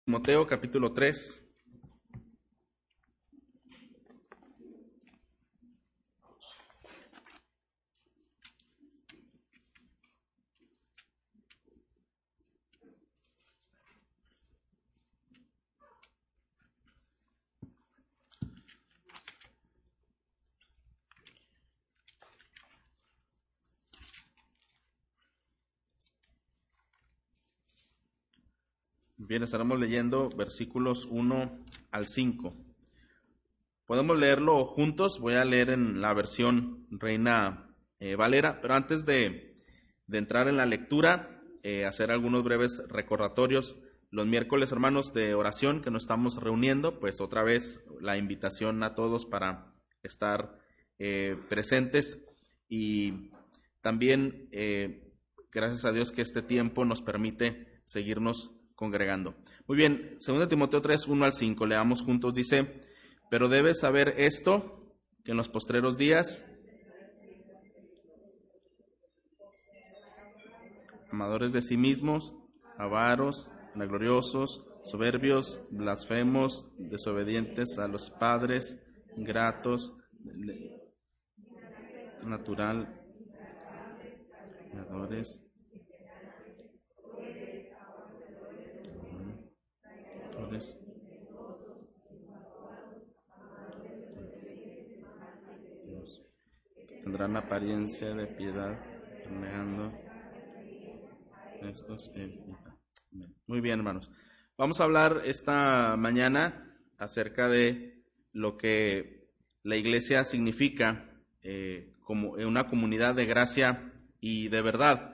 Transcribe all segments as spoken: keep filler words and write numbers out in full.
Timoteo capítulo tres. Bien, estaremos leyendo versículos uno al cinco. Podemos leerlo juntos. Voy a leer en la versión Reina eh, Valera, pero antes de, de entrar en la lectura, eh, hacer algunos breves recordatorios. Los miércoles, hermanos, de oración que nos estamos reuniendo, pues otra vez la invitación a todos para estar eh, presentes y también eh, gracias a Dios que este tiempo nos permite seguirnos congregando. Muy bien, segundo Timoteo tres, uno al cinco, leamos juntos. Dice: pero debes saber esto, que en los postreros días, amadores de sí mismos, avaros, vanagloriosos, soberbios, blasfemos, desobedientes a los padres, ingratos, natural, pecadores, tendrán apariencia de piedad, negando estos. Muy bien, hermanos. Vamos a hablar esta mañana acerca de lo que la iglesia significa eh, como una comunidad de gracia y de verdad.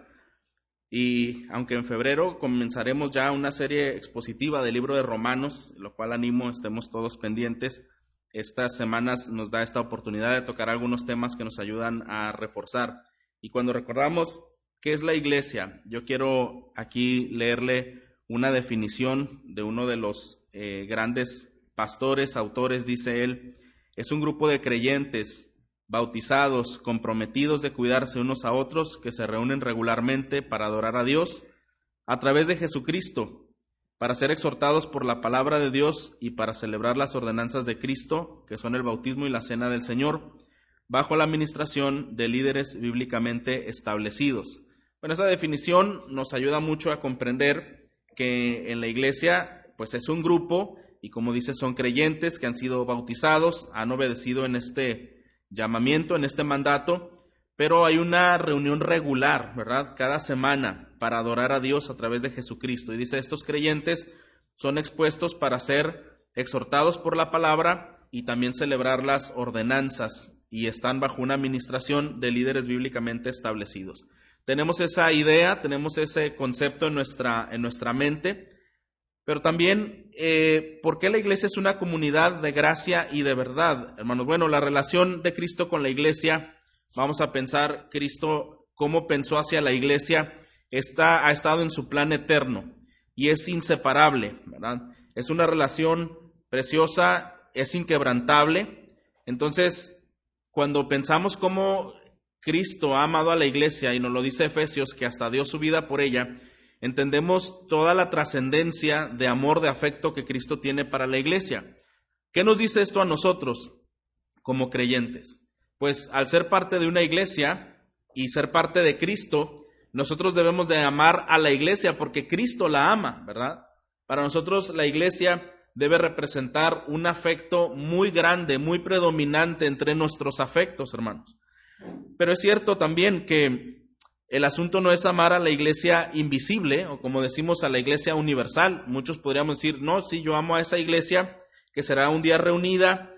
Y aunque en febrero comenzaremos ya una serie expositiva del libro de Romanos, lo cual animo estemos todos pendientes, estas semanas nos da esta oportunidad de tocar algunos temas que nos ayudan a reforzar. Y cuando recordamos qué es la iglesia, yo quiero aquí leerle una definición de uno de los eh, grandes pastores, autores. Dice él: es un grupo de creyentes bautizados, comprometidos de cuidarse unos a otros, que se reúnen regularmente para adorar a Dios a través de Jesucristo, para ser exhortados por la palabra de Dios y para celebrar las ordenanzas de Cristo, que son el bautismo y la cena del Señor, bajo la administración de líderes bíblicamente establecidos. Bueno, esa definición nos ayuda mucho a comprender que en la iglesia, pues es un grupo, y como dice, son creyentes que han sido bautizados, han obedecido en este llamamiento, en este mandato, pero hay una reunión regular, ¿verdad?, cada semana para adorar a Dios a través de Jesucristo. Y dice, estos creyentes son expuestos para ser exhortados por la palabra y también celebrar las ordenanzas, y están bajo una administración de líderes bíblicamente establecidos. Tenemos esa idea, tenemos ese concepto en nuestra, en nuestra mente, pero también, eh, ¿por qué la iglesia es una comunidad de gracia y de verdad, hermanos? Bueno, la relación de Cristo con la iglesia, vamos a pensar, Cristo, cómo pensó hacia la iglesia, está, ha estado en su plan eterno y es inseparable, ¿verdad? Es una relación preciosa, es inquebrantable. Entonces, cuando pensamos cómo Cristo ha amado a la iglesia, y nos lo dice Efesios, que hasta dio su vida por ella, entendemos toda la trascendencia de amor, de afecto que Cristo tiene para la iglesia. ¿Qué nos dice esto a nosotros como creyentes? Pues al ser parte de una iglesia y ser parte de Cristo, nosotros debemos de amar a la iglesia porque Cristo la ama, ¿verdad? Para nosotros la iglesia debe representar un afecto muy grande, muy predominante entre nuestros afectos, hermanos. Pero es cierto también que el asunto no es amar a la iglesia invisible, o como decimos, a la iglesia universal. Muchos podríamos decir, no, sí, yo amo a esa iglesia que será un día reunida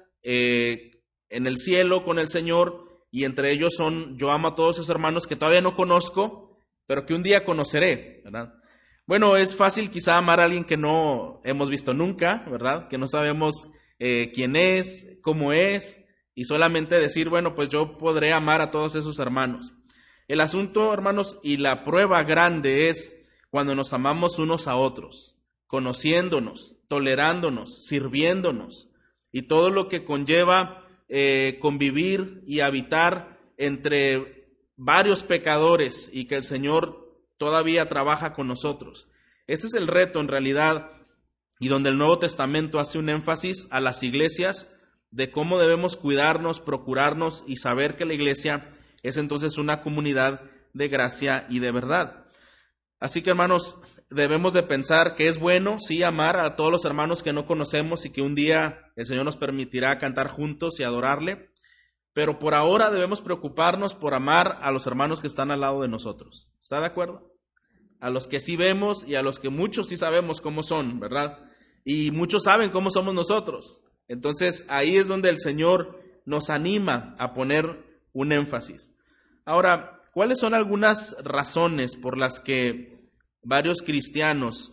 eh, en el cielo con el Señor, y entre ellos son, yo amo a todos esos hermanos que todavía no conozco, pero que un día conoceré, ¿verdad? Bueno, es fácil quizá amar a alguien que no hemos visto nunca, ¿verdad? Que no sabemos eh, quién es, cómo es, y solamente decir, bueno, pues yo podré amar a todos esos hermanos. El asunto, hermanos, y la prueba grande es cuando nos amamos unos a otros, conociéndonos, tolerándonos, sirviéndonos, y todo lo que conlleva eh, convivir y habitar entre varios pecadores, y que el Señor todavía trabaja con nosotros. Este es el reto, en realidad, y donde el Nuevo Testamento hace un énfasis a las iglesias de cómo debemos cuidarnos, procurarnos y saber que la iglesia es entonces una comunidad de gracia y de verdad. Así que, hermanos, debemos de pensar que es bueno, sí, amar a todos los hermanos que no conocemos y que un día el Señor nos permitirá cantar juntos y adorarle, pero por ahora debemos preocuparnos por amar a los hermanos que están al lado de nosotros. ¿Está de acuerdo? A los que sí vemos y a los que muchos sí sabemos cómo son, ¿verdad? Y muchos saben cómo somos nosotros. Entonces, ahí es donde el Señor nos anima a poner un énfasis. Ahora, ¿cuáles son algunas razones por las que varios cristianos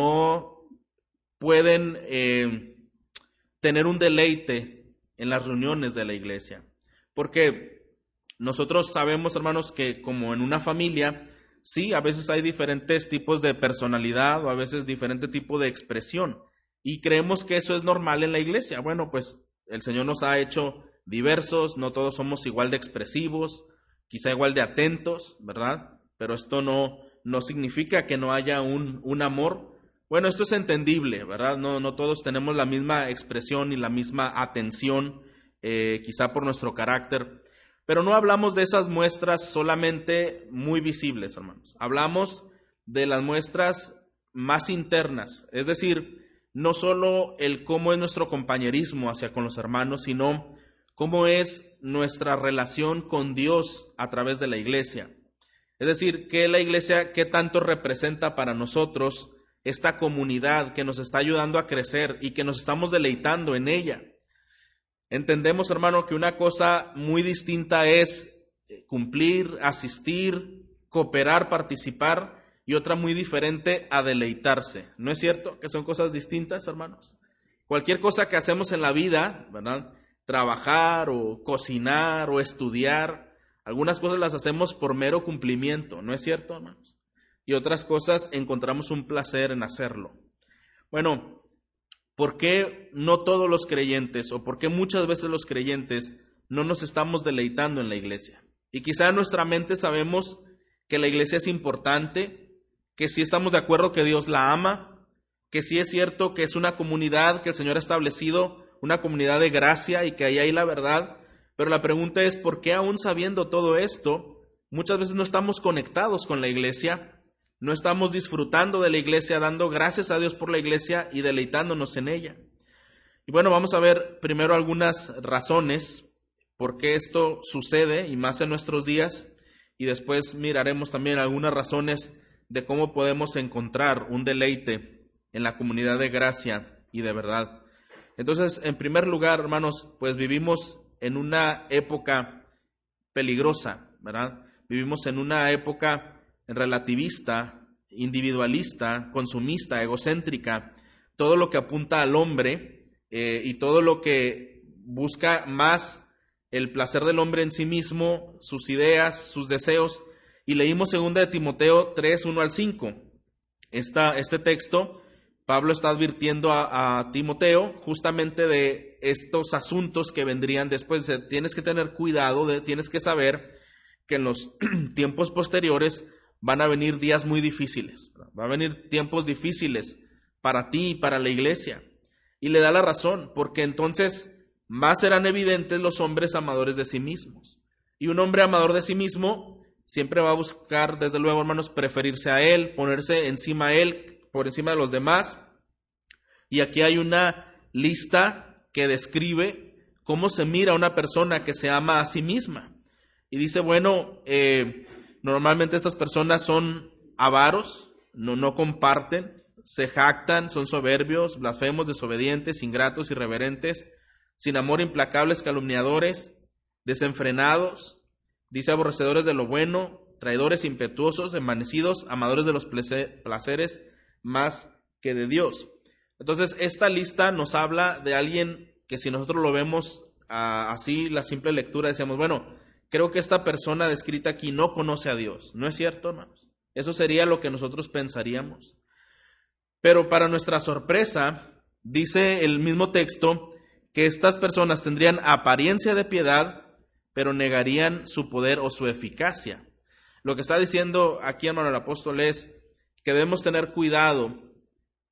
no pueden eh, tener un deleite en las reuniones de la iglesia? Porque nosotros sabemos, hermanos, que como en una familia, sí, a veces hay diferentes tipos de personalidad o a veces diferente tipo de expresión. Y creemos que eso es normal en la iglesia. Bueno, pues el Señor nos ha hecho diversos, no todos somos igual de expresivos, quizá igual de atentos, ¿verdad? Pero esto no, no significa que no haya un, un amor. Bueno, esto es entendible, ¿verdad? No, no todos tenemos la misma expresión y la misma atención, eh, quizá por nuestro carácter. Pero no hablamos de esas muestras solamente muy visibles, hermanos. Hablamos de las muestras más internas, es decir, no solo el cómo es nuestro compañerismo hacia con los hermanos, sino cómo es nuestra relación con Dios a través de la iglesia. Es decir, que la iglesia, qué tanto representa para nosotros esta comunidad que nos está ayudando a crecer y que nos estamos deleitando en ella. Entendemos, hermano, que una cosa muy distinta es cumplir, asistir, cooperar, participar, y otra muy diferente a deleitarse. ¿No es cierto que son cosas distintas, hermanos? Cualquier cosa que hacemos en la vida, ¿verdad? Trabajar o cocinar o estudiar, algunas cosas las hacemos por mero cumplimiento, ¿no es cierto, hermanos? Y otras cosas encontramos un placer en hacerlo. Bueno, ¿por qué no todos los creyentes o por qué muchas veces los creyentes no nos estamos deleitando en la iglesia? Y quizá en nuestra mente sabemos que la iglesia es importante, que sí estamos de acuerdo que Dios la ama, que sí es cierto que es una comunidad que el Señor ha establecido, una comunidad de gracia y que ahí hay la verdad, pero la pregunta es ¿por qué aún sabiendo todo esto, muchas veces no estamos conectados con la iglesia, no estamos disfrutando de la iglesia, dando gracias a Dios por la iglesia y deleitándonos en ella? Y bueno, vamos a ver primero algunas razones por qué esto sucede y más en nuestros días, y después miraremos también algunas razones de cómo podemos encontrar un deleite en la comunidad de gracia y de verdad. Entonces, en primer lugar, hermanos, pues vivimos en una época peligrosa, ¿verdad? Vivimos en una época relativista, individualista, consumista, egocéntrica, todo lo que apunta al hombre eh, y todo lo que busca más el placer del hombre en sí mismo, sus ideas, sus deseos. Y leímos segunda de Timoteo tres, uno al cinco. Esta, este texto, Pablo está advirtiendo a, a Timoteo justamente de estos asuntos que vendrían después. Tienes que tener cuidado, de, tienes que saber que en los tiempos posteriores van a venir días muy difíciles. Van a venir tiempos difíciles para ti y para la iglesia. Y le da la razón, porque entonces más serán evidentes los hombres amadores de sí mismos. Y un hombre amador de sí mismo siempre va a buscar, desde luego, hermanos, preferirse a él, ponerse encima a él, por encima de los demás. Y aquí hay una lista que describe cómo se mira a una persona que se ama a sí misma. Y dice, bueno, eh, normalmente estas personas son avaros, no, no comparten, se jactan, son soberbios, blasfemos, desobedientes, ingratos, irreverentes, sin amor, implacables, calumniadores, desenfrenados, dice aborrecedores de lo bueno, traidores, impetuosos, envanecidos, amadores de los placeres más que de Dios. Entonces, esta lista nos habla de alguien que si nosotros lo vemos uh, así, la simple lectura, decíamos, bueno, creo que esta persona descrita aquí no conoce a Dios. ¿No es cierto, hermanos? Eso sería lo que nosotros pensaríamos. Pero para nuestra sorpresa, dice el mismo texto que estas personas tendrían apariencia de piedad, pero negarían su poder o su eficacia. Lo que está diciendo aquí, hermano, el apóstol es que debemos tener cuidado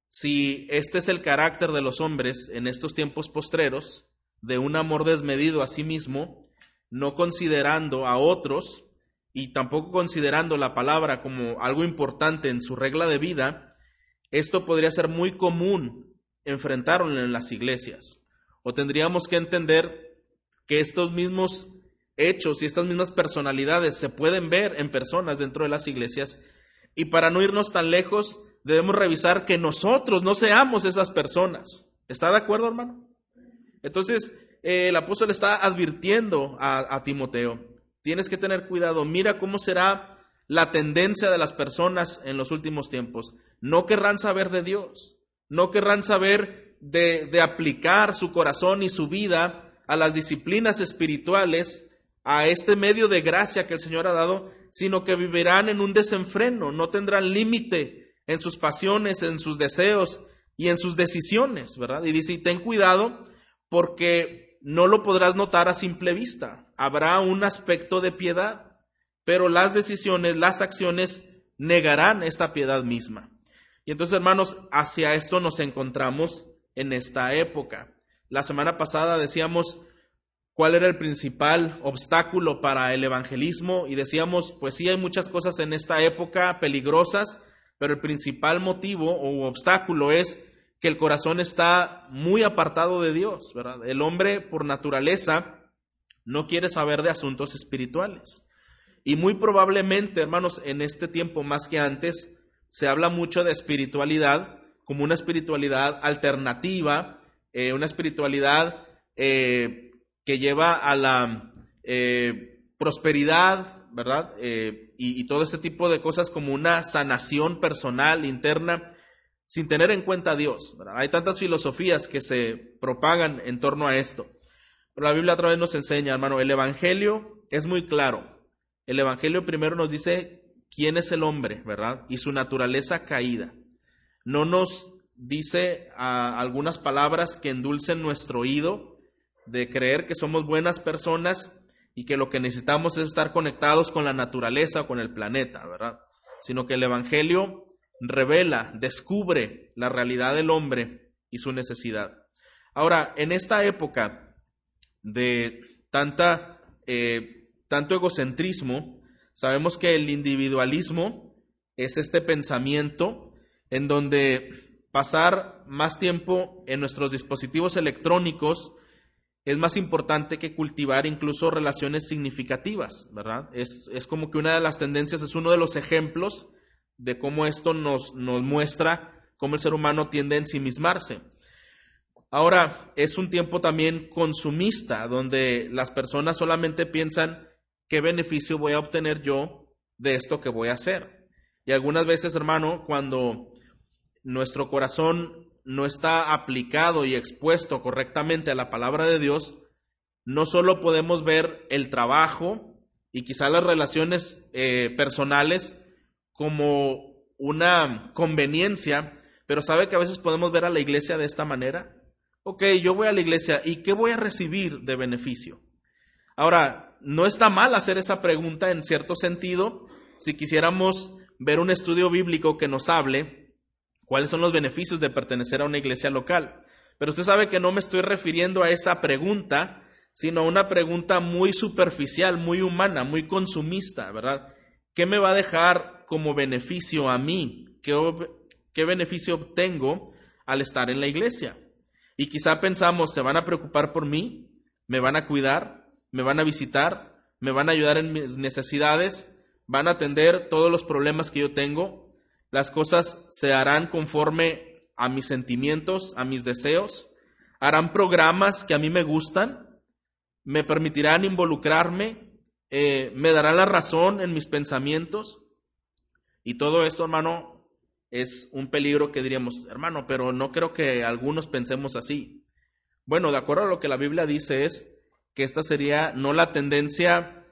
si este es el carácter de los hombres en estos tiempos postreros, de un amor desmedido a sí mismo, no considerando a otros y tampoco considerando la palabra como algo importante en su regla de vida, esto podría ser muy común enfrentarlo en las iglesias. O tendríamos que entender que estos mismos hechos y estas mismas personalidades se pueden ver en personas dentro de las iglesias, y para no irnos tan lejos, debemos revisar que nosotros no seamos esas personas. ¿Está de acuerdo, hermano? Entonces, eh, el apóstol está advirtiendo a, a Timoteo, tienes que tener cuidado, mira cómo será la tendencia de las personas en los últimos tiempos. No querrán saber de Dios, no querrán saber de, de aplicar su corazón y su vida a las disciplinas espirituales, a este medio de gracia que el Señor ha dado, sino que vivirán en un desenfreno, no tendrán límite en sus pasiones, en sus deseos y en sus decisiones, ¿verdad? Y dice, ten cuidado porque no lo podrás notar a simple vista. Habrá un aspecto de piedad, pero las decisiones, las acciones negarán esta piedad misma. Y entonces, hermanos, hacia esto nos encontramos en esta época. La semana pasada decíamos cuál era el principal obstáculo para el evangelismo y decíamos, pues sí hay muchas cosas en esta época peligrosas, pero el principal motivo o obstáculo es que el corazón está muy apartado de Dios, ¿verdad? El hombre por naturaleza no quiere saber de asuntos espirituales. Y muy probablemente, hermanos, en este tiempo más que antes, se habla mucho de espiritualidad como una espiritualidad alternativa, eh, una espiritualidad eh, que lleva a la eh, prosperidad, ¿verdad? Eh, y, y todo este tipo de cosas como una sanación personal, interna, sin tener en cuenta a Dios, ¿verdad? Hay tantas filosofías que se propagan en torno a esto. Pero la Biblia otra vez nos enseña, hermano, el Evangelio es muy claro. El Evangelio primero nos dice quién es el hombre, ¿verdad? Y su naturaleza caída. No nos dice uh, algunas palabras que endulcen nuestro oído de creer que somos buenas personas y que lo que necesitamos es estar conectados con la naturaleza o con el planeta, ¿verdad? Sino que el Evangelio revela, descubre la realidad del hombre y su necesidad. Ahora, en esta época de tanta, eh, tanto egocentrismo, sabemos que el individualismo es este pensamiento en donde pasar más tiempo en nuestros dispositivos electrónicos es más importante que cultivar incluso relaciones significativas, ¿verdad? Es, es como que una de las tendencias, es uno de los ejemplos de cómo esto nos, nos muestra cómo el ser humano tiende a ensimismarse. Ahora, es un tiempo también consumista, donde las personas solamente piensan qué beneficio voy a obtener yo de esto que voy a hacer. Y algunas veces, hermano, cuando nuestro corazón no está aplicado y expuesto correctamente a la palabra de Dios, no solo podemos ver el trabajo y quizá las relaciones eh, personales como una conveniencia, pero ¿sabe que a veces podemos ver a la iglesia de esta manera? Ok, yo voy a la iglesia, ¿y qué voy a recibir de beneficio? Ahora, no está mal hacer esa pregunta en cierto sentido, si quisiéramos ver un estudio bíblico que nos hable cuáles son los beneficios de pertenecer a una iglesia local. Pero usted sabe que no me estoy refiriendo a esa pregunta, sino a una pregunta muy superficial, muy humana, muy consumista, ¿verdad? ¿Qué me va a dejar como beneficio a mí? ¿Qué, qué beneficio obtengo al estar en la iglesia? Y quizá pensamos, ¿se van a preocupar por mí? ¿Me van a cuidar? ¿Me van a visitar? ¿Me van a ayudar en mis necesidades? ¿Van a atender todos los problemas que yo tengo? ¿Las cosas se harán conforme a mis sentimientos, a mis deseos? ¿Harán programas que a mí me gustan? ¿Me permitirán involucrarme? Eh, ¿Me darán la razón en mis pensamientos? Y todo esto, hermano, es un peligro que diríamos, hermano, pero no creo que algunos pensemos así. Bueno, de acuerdo a lo que la Biblia dice es que esta sería no la tendencia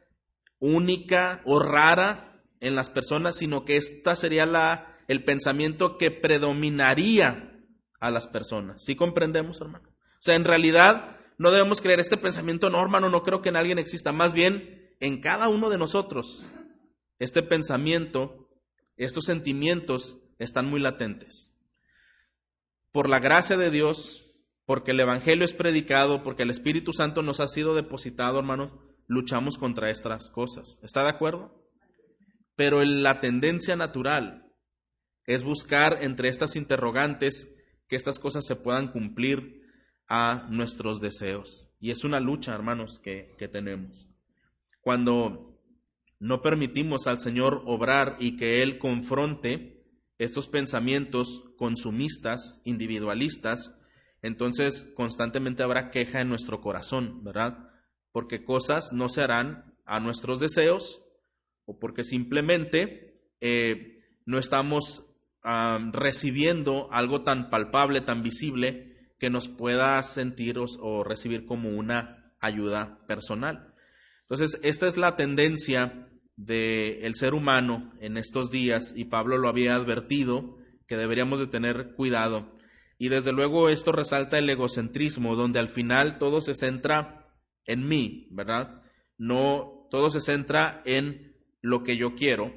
única o rara en las personas, sino que esta sería la, el pensamiento que predominaría a las personas. ¿Sí comprendemos, hermano? O sea, en realidad no debemos creer este pensamiento, no, hermano, no creo que en alguien exista. Más bien, en cada uno de nosotros, este pensamiento, estos sentimientos están muy latentes. por la gracia de Dios, porque el Evangelio es predicado, porque el Espíritu Santo nos ha sido depositado, hermanos, luchamos contra estas cosas. ¿Está de acuerdo? Pero la tendencia natural es buscar entre estas interrogantes que estas cosas se puedan cumplir a nuestros deseos. Y es una lucha, hermanos, que, que tenemos. Cuando no permitimos al Señor obrar y que Él confronte estos pensamientos consumistas, individualistas, entonces constantemente habrá queja en nuestro corazón, ¿verdad? Porque cosas no se harán a nuestros deseos o porque simplemente eh, no estamos uh, recibiendo algo tan palpable, tan visible, que nos pueda sentir o, o recibir como una ayuda personal. Entonces, esta es la tendencia del ser humano en estos días, y Pablo lo había advertido, que deberíamos de tener cuidado. Y desde luego esto resalta el egocentrismo, donde al final todo se centra en mí, ¿verdad? No, todo se centra en lo que yo quiero.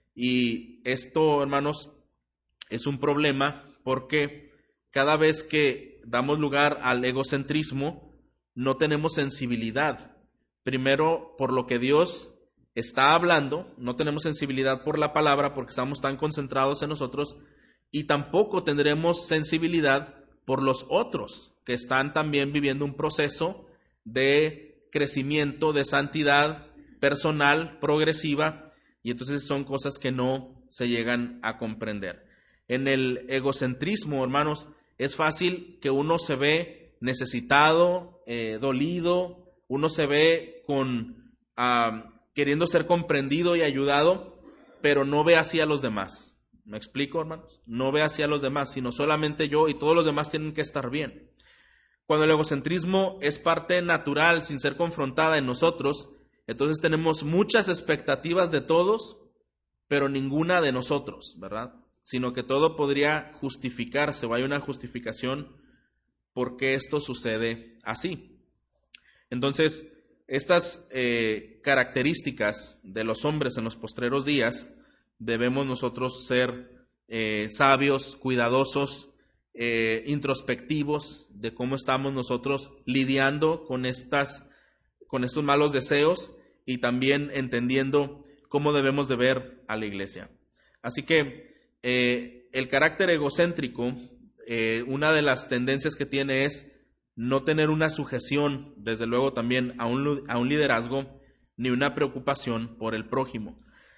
Y esto, hermanos, es un problema porque cada vez que damos lugar al egocentrismo, no tenemos sensibilidad. Primero, por lo que Dios está hablando, no tenemos sensibilidad por la palabra porque estamos tan concentrados en nosotros, y tampoco tendremos sensibilidad por los otros que están también viviendo un proceso de crecimiento, de santidad personal, progresiva, y entonces son cosas que no se llegan a comprender. En el egocentrismo, hermanos, es fácil que uno se ve necesitado, eh, dolido, uno se ve con uh, queriendo ser comprendido y ayudado, pero no ve así a los demás. ¿Me explico, hermanos? No ve así a los demás, sino solamente yo, y todos los demás tienen que estar bien. Cuando el egocentrismo es parte natural, sin ser confrontada en nosotros, entonces tenemos muchas expectativas de todos, pero ninguna de nosotros, ¿verdad? Sino que todo podría justificarse, o hay una justificación por qué esto sucede así. Entonces, estas eh, características de los hombres en los postreros días, debemos nosotros ser eh, sabios, cuidadosos, eh, introspectivos de cómo estamos nosotros lidiando con, estas, con estos malos deseos, y también entendiendo cómo debemos de ver a la iglesia. Así que eh, el carácter egocéntrico, eh, una de las tendencias que tiene es no tener una sujeción, desde luego también a un, a un liderazgo, ni una preocupación por el prójimo.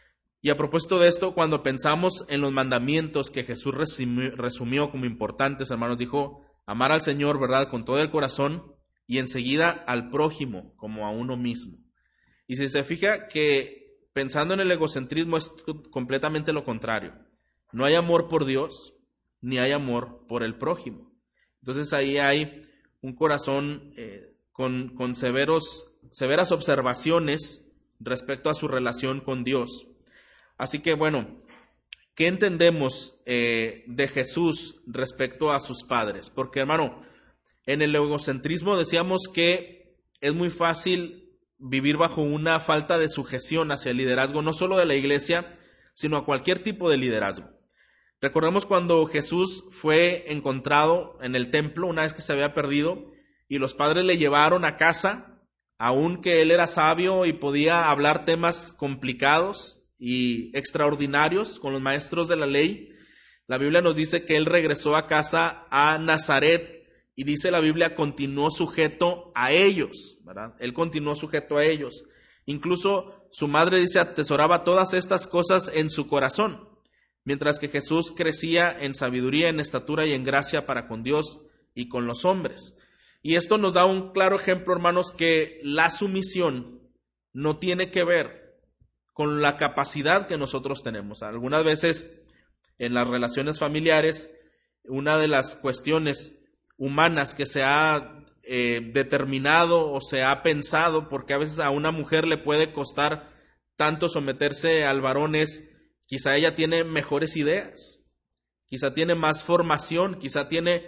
Y a propósito de esto, cuando pensamos en los mandamientos que Jesús resumió, resumió como importantes, hermanos, dijo, amar al Señor, ¿verdad?, con todo el corazón, y enseguida al prójimo como a uno mismo. Y si se fija que pensando en el egocentrismo es completamente lo contrario. No hay amor por Dios, ni hay amor por el prójimo. Entonces ahí hay un corazón eh, con, con severos, severas observaciones respecto a su relación con Dios. Así que bueno, ¿qué entendemos eh, de Jesús respecto a sus padres? Porque, hermano, en el egocentrismo decíamos que es muy fácil vivir bajo una falta de sujeción hacia el liderazgo, no solo de la iglesia, sino a cualquier tipo de liderazgo. Recordemos cuando Jesús fue encontrado en el templo, una vez que se había perdido, y los padres le llevaron a casa, aunque él era sabio y podía hablar temas complicados y extraordinarios con los maestros de la ley. La Biblia nos dice que él regresó a casa a Nazaret, y dice la Biblia, continuó sujeto a ellos, ¿verdad? Él continuó sujeto a ellos. Incluso su madre dice, atesoraba todas estas cosas en su corazón, mientras que Jesús crecía en sabiduría, en estatura y en gracia para con Dios y con los hombres. Y esto nos da un claro ejemplo, hermanos, que la sumisión no tiene que ver con la capacidad que nosotros tenemos. Algunas veces en las relaciones familiares, una de las cuestiones humanas que se ha eh, determinado o se ha pensado, porque a veces a una mujer le puede costar tanto someterse al varón, es quizá ella tiene mejores ideas, quizá tiene más formación, quizá tiene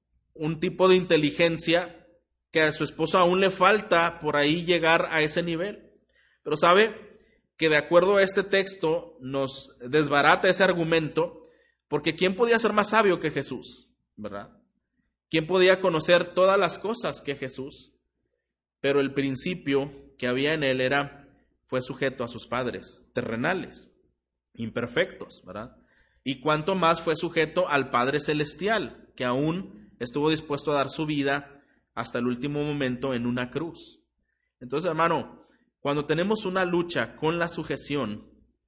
un tipo de inteligencia que a su esposo aún le falta por ahí llegar a ese nivel. Pero sabe que de acuerdo a este texto nos desbarata ese argumento, porque ¿quién podía ser más sabio que Jesús? ¿verdad? ¿Quién podía conocer todas las cosas que Jesús? Pero el principio que había en él era, fue sujeto a sus padres terrenales, imperfectos, ¿verdad? Y cuánto más fue sujeto al Padre Celestial, que aún estuvo dispuesto a dar su vida hasta el último momento en una cruz. Entonces, hermano, cuando tenemos una lucha con la sujeción,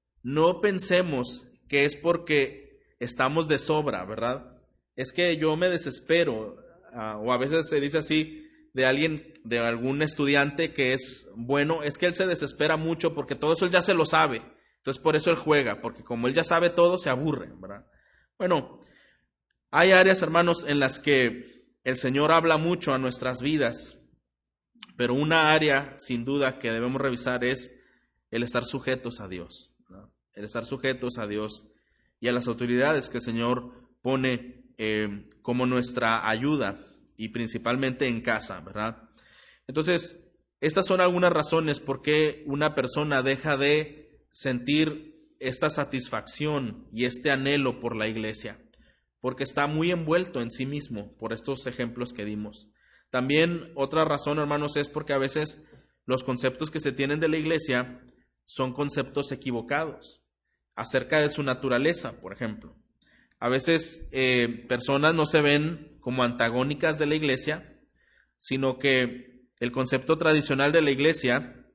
no pensemos que es porque estamos de sobra, ¿verdad? Es que yo me desespero, uh, o a veces se dice así de alguien, de algún estudiante que es bueno, es que él se desespera mucho porque todo eso él ya se lo sabe. Entonces por eso él juega, porque como él ya sabe todo, se aburre, ¿verdad? Bueno, hay áreas, hermanos, en las que el Señor habla mucho a nuestras vidas, pero una área, sin duda, que debemos revisar es el estar sujetos a Dios, ¿verdad? El estar sujetos a Dios y a las autoridades que el Señor pone eh, como nuestra ayuda, y principalmente en casa, ¿verdad? Entonces, estas son algunas razones por qué una persona deja de sentir esta satisfacción y este anhelo por la iglesia, porque está muy envuelto en sí mismo por estos ejemplos que dimos. También otra razón, hermanos, es porque a veces los conceptos que se tienen de la iglesia son conceptos equivocados acerca de su naturaleza, por ejemplo. A veces eh, personas no se ven como antagónicas de la iglesia, sino que el concepto tradicional de la iglesia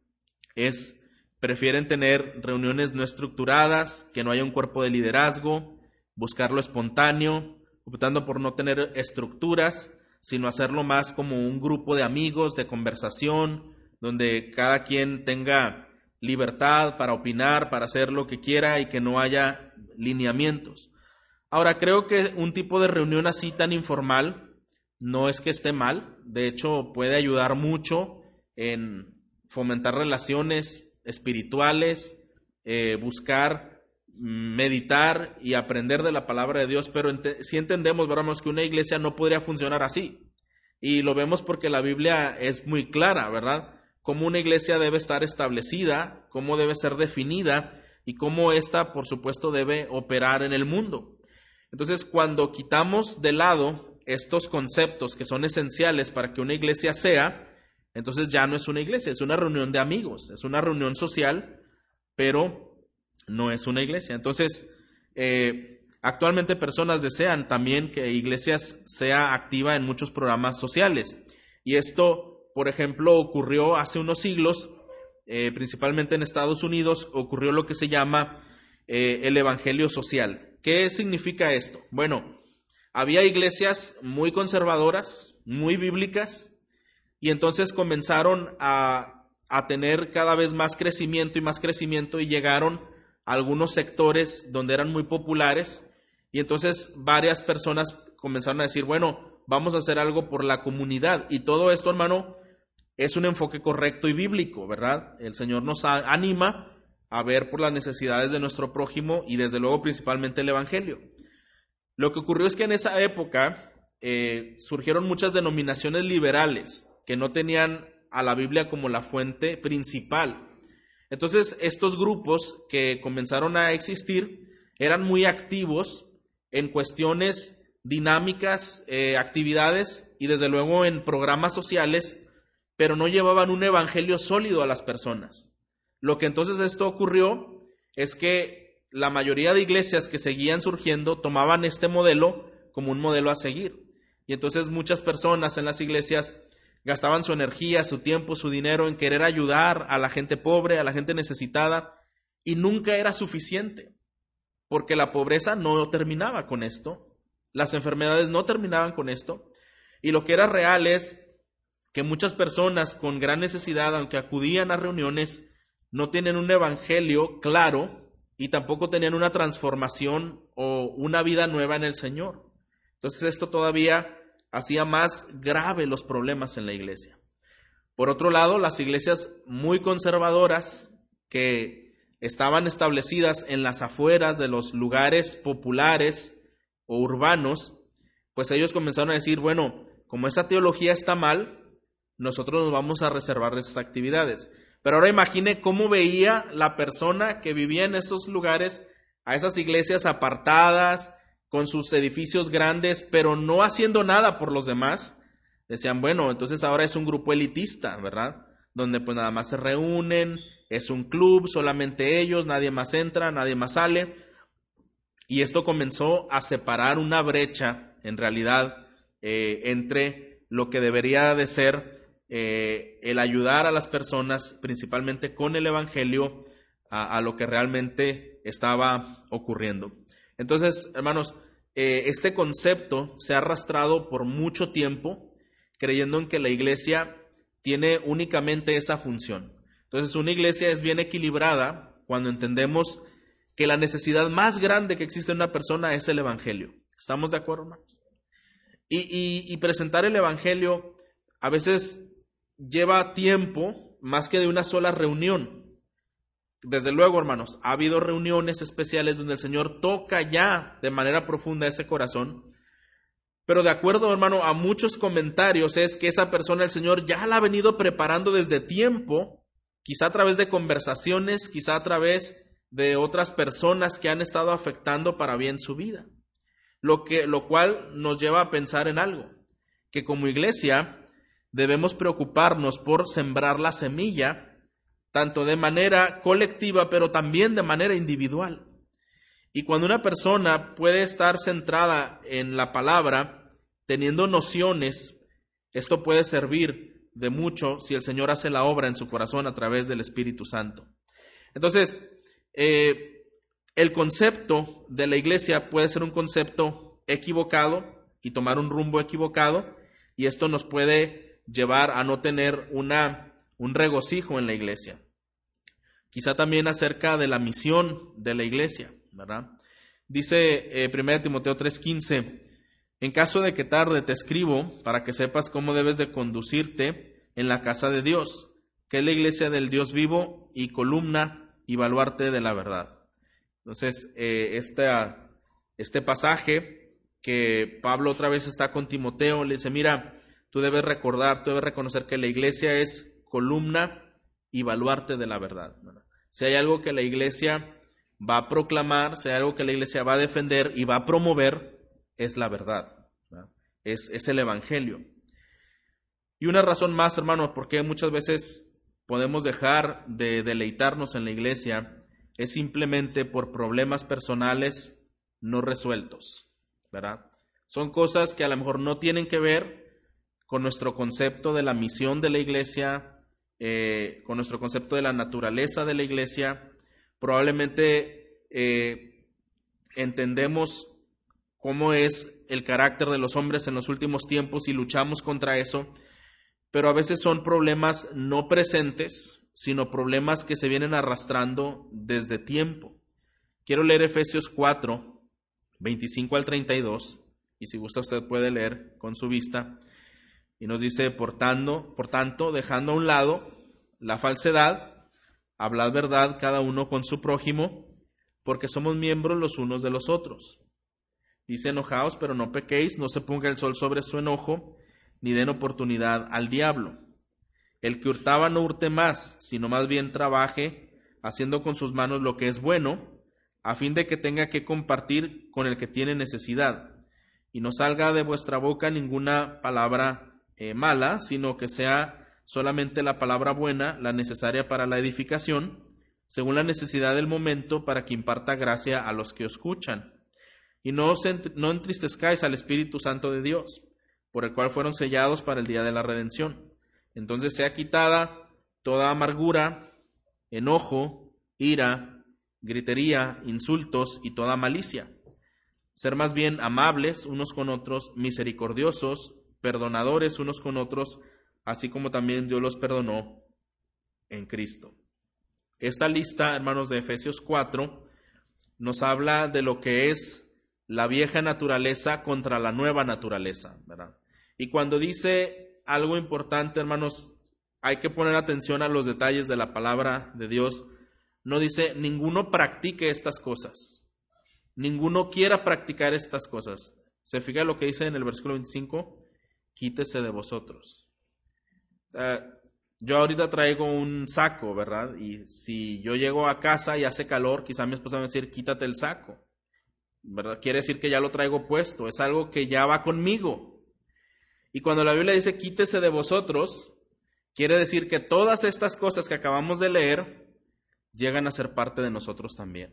es, prefieren tener reuniones no estructuradas, que no haya un cuerpo de liderazgo, buscar lo espontáneo, optando por no tener estructuras, sino hacerlo más como un grupo de amigos, de conversación, donde cada quien tenga libertad para opinar, para hacer lo que quiera y que no haya lineamientos. Ahora, creo que un tipo de reunión así tan informal no es que esté mal, de hecho puede ayudar mucho en fomentar relaciones espirituales, eh, buscar meditar y aprender de la palabra de Dios, pero ent- si entendemos, ¿verdad?, que una iglesia no podría funcionar así, y lo vemos porque la Biblia es muy clara, ¿verdad?, cómo una iglesia debe estar establecida, cómo debe ser definida y cómo ésta, por supuesto, debe operar en el mundo. Entonces, cuando quitamos de lado estos conceptos que son esenciales para que una iglesia sea, entonces ya no es una iglesia, es una reunión de amigos, es una reunión social, pero no es una iglesia. Entonces, eh, actualmente personas desean también que iglesias sea activa en muchos programas sociales. Y esto, por ejemplo, ocurrió hace unos siglos, eh, principalmente en Estados Unidos, ocurrió lo que se llama eh, el evangelio social. ¿Qué significa esto? Bueno, había iglesias muy conservadoras, muy bíblicas, y entonces comenzaron a, a tener cada vez más crecimiento y más crecimiento, y llegaron a algunos sectores donde eran muy populares, y entonces varias personas comenzaron a decir, bueno, vamos a hacer algo por la comunidad, y todo esto, hermano, es un enfoque correcto y bíblico, ¿verdad? El Señor nos anima a ver por las necesidades de nuestro prójimo y desde luego principalmente el evangelio. Lo que ocurrió es que en esa época eh, surgieron muchas denominaciones liberales que no tenían a la Biblia como la fuente principal. Entonces estos grupos que comenzaron a existir eran muy activos en cuestiones dinámicas, eh, actividades y desde luego en programas sociales, pero no llevaban un evangelio sólido a las personas. Lo que entonces esto ocurrió es que la mayoría de iglesias que seguían surgiendo tomaban este modelo como un modelo a seguir. Y entonces muchas personas en las iglesias gastaban su energía, su tiempo, su dinero en querer ayudar a la gente pobre, a la gente necesitada, y nunca era suficiente, porque la pobreza no terminaba con esto, las enfermedades no terminaban con esto, y lo que era real es que muchas personas con gran necesidad, aunque acudían a reuniones, no tienen un evangelio claro y tampoco tenían una transformación o una vida nueva en el Señor. Entonces esto todavía hacía más grave los problemas en la iglesia. Por otro lado, las iglesias muy conservadoras que estaban establecidas en las afueras de los lugares populares o urbanos, pues ellos comenzaron a decir, bueno, como esa teología está mal, nosotros nos vamos a reservar esas actividades. Pero ahora imagine cómo veía la persona que vivía en esos lugares a esas iglesias apartadas, con sus edificios grandes, pero no haciendo nada por los demás, decían, bueno, entonces ahora es un grupo elitista, ¿verdad? Donde pues nada más se reúnen, es un club, solamente ellos, nadie más entra, nadie más sale. Y esto comenzó a separar una brecha, en realidad, eh, entre lo que debería de ser eh, el ayudar a las personas, principalmente con el Evangelio, a, a lo que realmente estaba ocurriendo. Entonces, hermanos, eh, este concepto se ha arrastrado por mucho tiempo, creyendo en que la iglesia tiene únicamente esa función. Entonces, una iglesia es bien equilibrada cuando entendemos que la necesidad más grande que existe en una persona es el Evangelio. ¿Estamos de acuerdo, hermanos? Y, y, y presentar el Evangelio a veces lleva tiempo más que de una sola reunión. Desde luego, hermanos, ha habido reuniones especiales donde el Señor toca ya de manera profunda ese corazón, pero de acuerdo, hermano, a muchos comentarios es que esa persona el Señor ya la ha venido preparando desde tiempo, quizá a través de conversaciones, quizá a través de otras personas que han estado afectando para bien su vida, lo que, lo cual nos lleva a pensar en algo, que como iglesia debemos preocuparnos por sembrar la semilla, tanto de manera colectiva, pero también de manera individual. Y cuando una persona puede estar centrada en la palabra, teniendo nociones, esto puede servir de mucho si el Señor hace la obra en su corazón a través del Espíritu Santo. Entonces, eh, el concepto de la iglesia puede ser un concepto equivocado y tomar un rumbo equivocado, y esto nos puede llevar a no tener una un regocijo en la iglesia. Quizá también acerca de la misión de la iglesia, ¿verdad? Dice eh, primera Timoteo tres quince, en caso de que tarde te escribo para que sepas cómo debes de conducirte en la casa de Dios, que es la iglesia del Dios vivo y columna y baluarte de la verdad. Entonces, eh, este, este pasaje que Pablo otra vez está con Timoteo, le dice, mira, tú debes recordar, tú debes reconocer que la iglesia es columna y baluarte de la verdad, ¿verdad? Si hay algo que la iglesia va a proclamar, si hay algo que la iglesia va a defender y va a promover, es la verdad, ¿verdad? Es, es el Evangelio. Y una razón más, hermano, porque muchas veces podemos dejar de deleitarnos en la iglesia, es simplemente por problemas personales no resueltos, ¿verdad? Son cosas que a lo mejor no tienen que ver con nuestro concepto de la misión de la iglesia, Eh, con nuestro concepto de la naturaleza de la iglesia. Probablemente eh, entendemos cómo es el carácter de los hombres en los últimos tiempos y luchamos contra eso, pero a veces son problemas no presentes, sino problemas que se vienen arrastrando desde tiempo. Quiero leer Efesios cuatro, veinticinco al treinta y dos, y si gusta usted puede leer con su vista. Y nos dice, por tanto, por tanto, dejando a un lado la falsedad, hablad verdad cada uno con su prójimo, porque somos miembros los unos de los otros. Dice, enojaos, pero no pequéis, no se ponga el sol sobre su enojo, ni den oportunidad al diablo. El que hurtaba no hurte más, sino más bien trabaje, haciendo con sus manos lo que es bueno, a fin de que tenga que compartir con el que tiene necesidad. Y no salga de vuestra boca ninguna palabra Eh, mala, sino que sea solamente la palabra buena, la necesaria para la edificación, según la necesidad del momento, para que imparta gracia a los que escuchan. Y no, os ent- no entristezcáis al Espíritu Santo de Dios, por el cual fueron sellados para el día de la redención. Entonces sea quitada toda amargura, enojo, ira, gritería, insultos y toda malicia. Ser más bien amables unos con otros, misericordiosos, perdonadores unos con otros, así como también Dios los perdonó en Cristo. Esta lista, hermanos, de Efesios cuatro, nos habla de lo que es la vieja naturaleza contra la nueva naturaleza, ¿verdad? Y cuando dice algo importante, hermanos, hay que poner atención a los detalles de la palabra de Dios. No dice, ninguno practique estas cosas, ninguno quiera practicar estas cosas. ¿Se fija lo que dice en el versículo veinticinco? Quítese de vosotros. O sea, yo ahorita traigo un saco, ¿verdad? Y si yo llego a casa y hace calor, quizá mi esposa me va a decir, quítate el saco. ¿verdad? Quiere decir que ya lo traigo puesto, es algo que ya va conmigo. Y cuando la Biblia dice quítese de vosotros, quiere decir que todas estas cosas que acabamos de leer llegan a ser parte de nosotros también.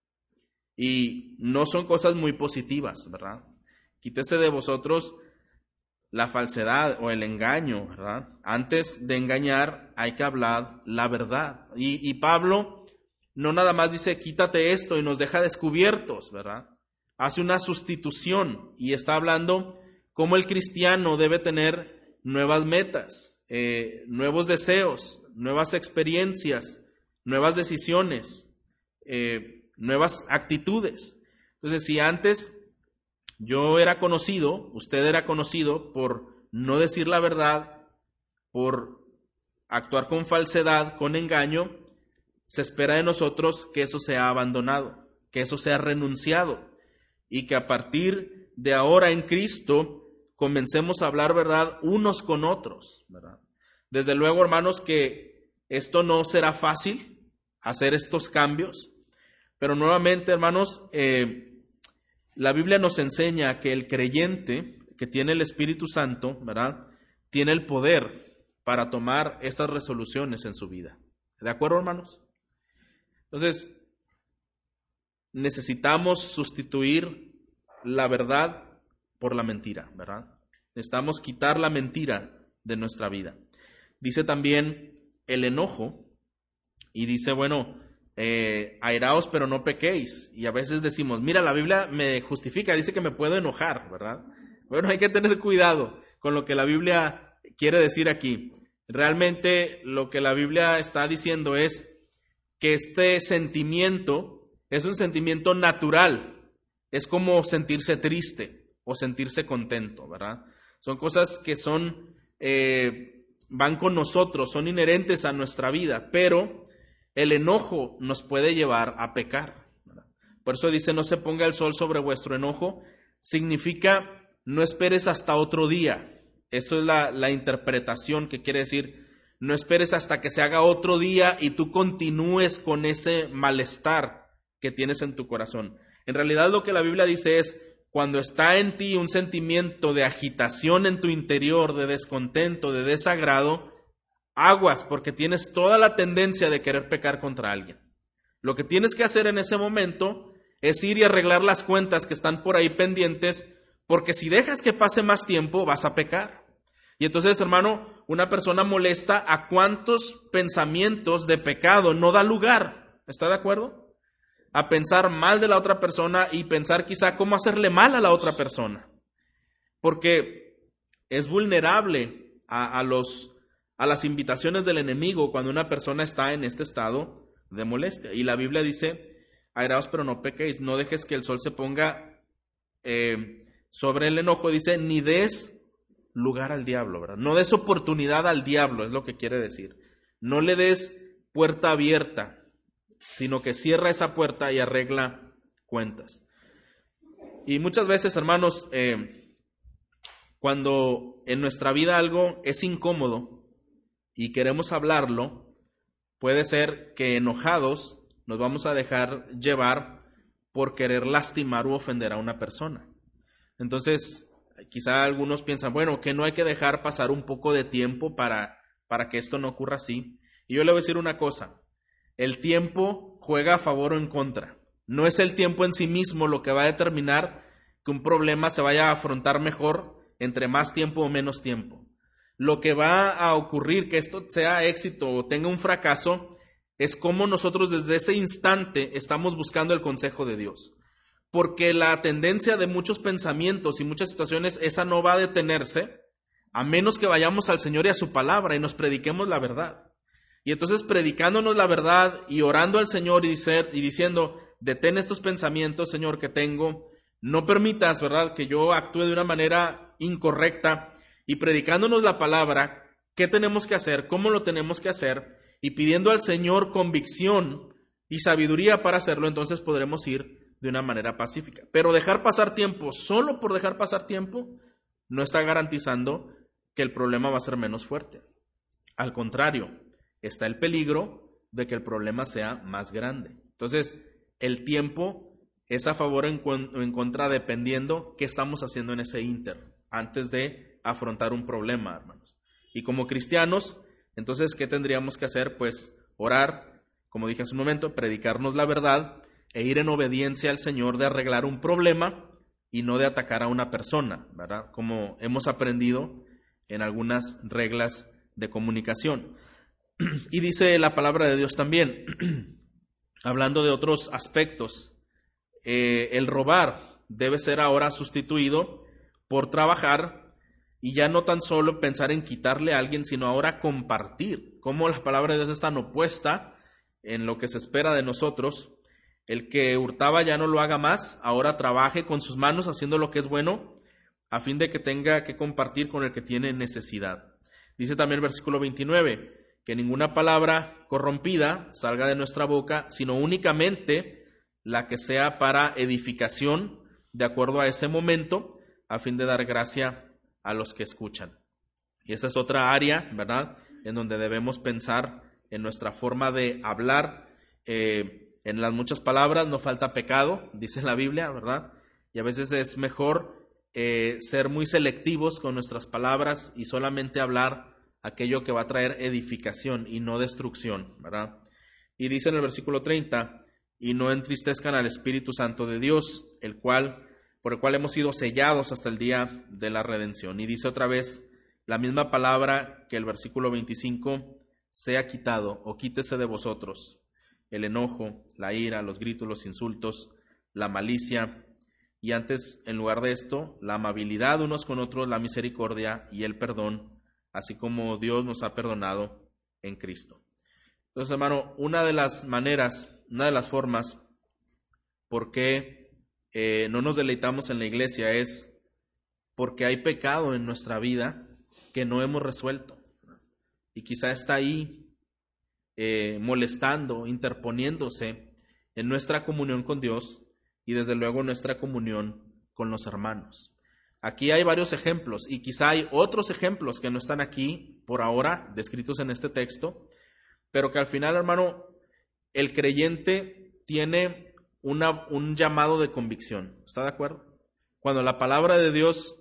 Y no son cosas muy positivas, ¿verdad? Quítese de vosotros la falsedad o el engaño, ¿verdad? Antes de engañar hay que hablar la verdad. Y, y Pablo no nada más dice quítate esto y nos deja descubiertos, ¿verdad? Hace una sustitución y está hablando cómo el cristiano debe tener nuevas metas, eh, nuevos deseos, nuevas experiencias, nuevas decisiones, eh, nuevas actitudes. Entonces, si antes yo era conocido, usted era conocido por no decir la verdad, por actuar con falsedad, con engaño, se espera de nosotros que eso sea abandonado, que eso sea renunciado y que a partir de ahora en Cristo comencemos a hablar verdad unos con otros, ¿verdad? Desde luego, hermanos, que esto no será fácil, hacer estos cambios, pero nuevamente, hermanos, eh, la Biblia nos enseña que el creyente que tiene el Espíritu Santo, ¿verdad?, tiene el poder para tomar estas resoluciones en su vida. ¿De acuerdo, hermanos? Entonces, necesitamos sustituir la verdad por la mentira, ¿verdad? Necesitamos quitar la mentira de nuestra vida. Dice también el enojo y dice, bueno, Eh, airaos pero no pequéis, y a veces decimos, mira, la Biblia me justifica, dice que me puedo enojar, ¿verdad? Bueno, hay que tener cuidado con lo que la Biblia quiere decir aquí. Realmente lo que la Biblia está diciendo es que este sentimiento es un sentimiento natural, es como sentirse triste o sentirse contento, ¿verdad? Son cosas que son, eh, van con nosotros, son inherentes a nuestra vida, pero el enojo nos puede llevar a pecar, ¿verdad? Por eso dice, no se ponga el sol sobre vuestro enojo. Significa, no esperes hasta otro día. Eso es la, la interpretación que quiere decir. No esperes hasta que se haga otro día y tú continúes con ese malestar que tienes en tu corazón. En realidad lo que la Biblia dice es, cuando está en ti un sentimiento de agitación en tu interior, de descontento, de desagrado, aguas, porque tienes toda la tendencia de querer pecar contra alguien. Lo que tienes que hacer en ese momento es ir y arreglar las cuentas que están por ahí pendientes, porque si dejas que pase más tiempo, vas a pecar. Y entonces, hermano, una persona molesta a cuántos pensamientos de pecado no da lugar. ¿Está de acuerdo? A pensar mal de la otra persona y pensar quizá cómo hacerle mal a la otra persona. Porque es vulnerable a, a los... a las invitaciones del enemigo cuando una persona está en este estado de molestia. Y la Biblia dice, airaos pero no pequéis, no dejes que el sol se ponga eh, sobre el enojo, dice, ni des lugar al diablo, ¿verdad? No des oportunidad al diablo, es lo que quiere decir. No le des puerta abierta, sino que cierra esa puerta y arregla cuentas. Y muchas veces, hermanos, eh, cuando en nuestra vida algo es incómodo, y queremos hablarlo, puede ser que enojados nos vamos a dejar llevar por querer lastimar u ofender a una persona. Entonces, quizá algunos piensan, bueno, que no hay que dejar pasar un poco de tiempo para, para que esto no ocurra así. Y yo le voy a decir una cosa, el tiempo juega a favor o en contra. No es el tiempo en sí mismo lo que va a determinar que un problema se vaya a afrontar mejor entre más tiempo o menos tiempo. Lo que va a ocurrir, que esto sea éxito o tenga un fracaso, es cómo nosotros desde ese instante estamos buscando el consejo de Dios. Porque la tendencia de muchos pensamientos y muchas situaciones, esa no va a detenerse, a menos que vayamos al Señor y a su palabra y nos prediquemos la verdad. Y entonces predicándonos la verdad y orando al Señor y, dicer, y diciendo, detén estos pensamientos, Señor, que tengo, no permitas, ¿verdad?, que yo actúe de una manera incorrecta, y predicándonos la palabra, qué tenemos que hacer, cómo lo tenemos que hacer, y pidiendo al Señor convicción y sabiduría para hacerlo, entonces podremos ir de una manera pacífica. Pero dejar pasar tiempo solo por dejar pasar tiempo no está garantizando que el problema va a ser menos fuerte. Al contrario, está el peligro de que el problema sea más grande. Entonces, el tiempo es a favor o en, en contra dependiendo qué estamos haciendo en ese ínter, antes de afrontar un problema, hermanos. Y como cristianos, entonces, ¿qué tendríamos que hacer? Pues orar, como dije hace un momento, predicarnos la verdad e ir en obediencia al Señor de arreglar un problema y no de atacar a una persona, ¿verdad? Como hemos aprendido en algunas reglas de comunicación. Y dice la palabra de Dios también, hablando de otros aspectos, eh, el robar debe ser ahora sustituido por trabajar y ya no tan solo pensar en quitarle a alguien, sino ahora compartir. Como la palabra de Dios es tan opuesta en lo que se espera de nosotros, el que hurtaba ya no lo haga más, ahora trabaje con sus manos haciendo lo que es bueno, a fin de que tenga que compartir con el que tiene necesidad. Dice también el versículo veintinueve, que ninguna palabra corrompida salga de nuestra boca, sino únicamente la que sea para edificación, de acuerdo a ese momento, a fin de dar gracia a los que escuchan. Y esa es otra área, ¿verdad?, en donde debemos pensar en nuestra forma de hablar. Eh, en las muchas palabras no falta pecado, dice la Biblia, ¿verdad? Y a veces es mejor eh, ser muy selectivos con nuestras palabras y solamente hablar aquello que va a traer edificación y no destrucción, ¿verdad? Y dice en el versículo treinta, y no entristezcan al Espíritu Santo de Dios, el cual, por el cual hemos sido sellados hasta el día de la redención. Y dice otra vez la misma palabra que el versículo veinticinco, sea quitado o quítese de vosotros el enojo, la ira, los gritos, los insultos, la malicia, y antes, en lugar de esto, la amabilidad unos con otros, la misericordia y el perdón, así como Dios nos ha perdonado en Cristo. Entonces, hermano, una de las maneras, una de las formas por qué eh, no nos deleitamos en la iglesia es porque hay pecado en nuestra vida que no hemos resuelto. Y quizá está ahí eh, molestando, interponiéndose en nuestra comunión con Dios y desde luego nuestra comunión con los hermanos. Aquí hay varios ejemplos y quizá hay otros ejemplos que no están aquí por ahora descritos en este texto, pero que al final, hermano, el creyente tiene una, un llamado de convicción. ¿Está de acuerdo? Cuando la palabra de Dios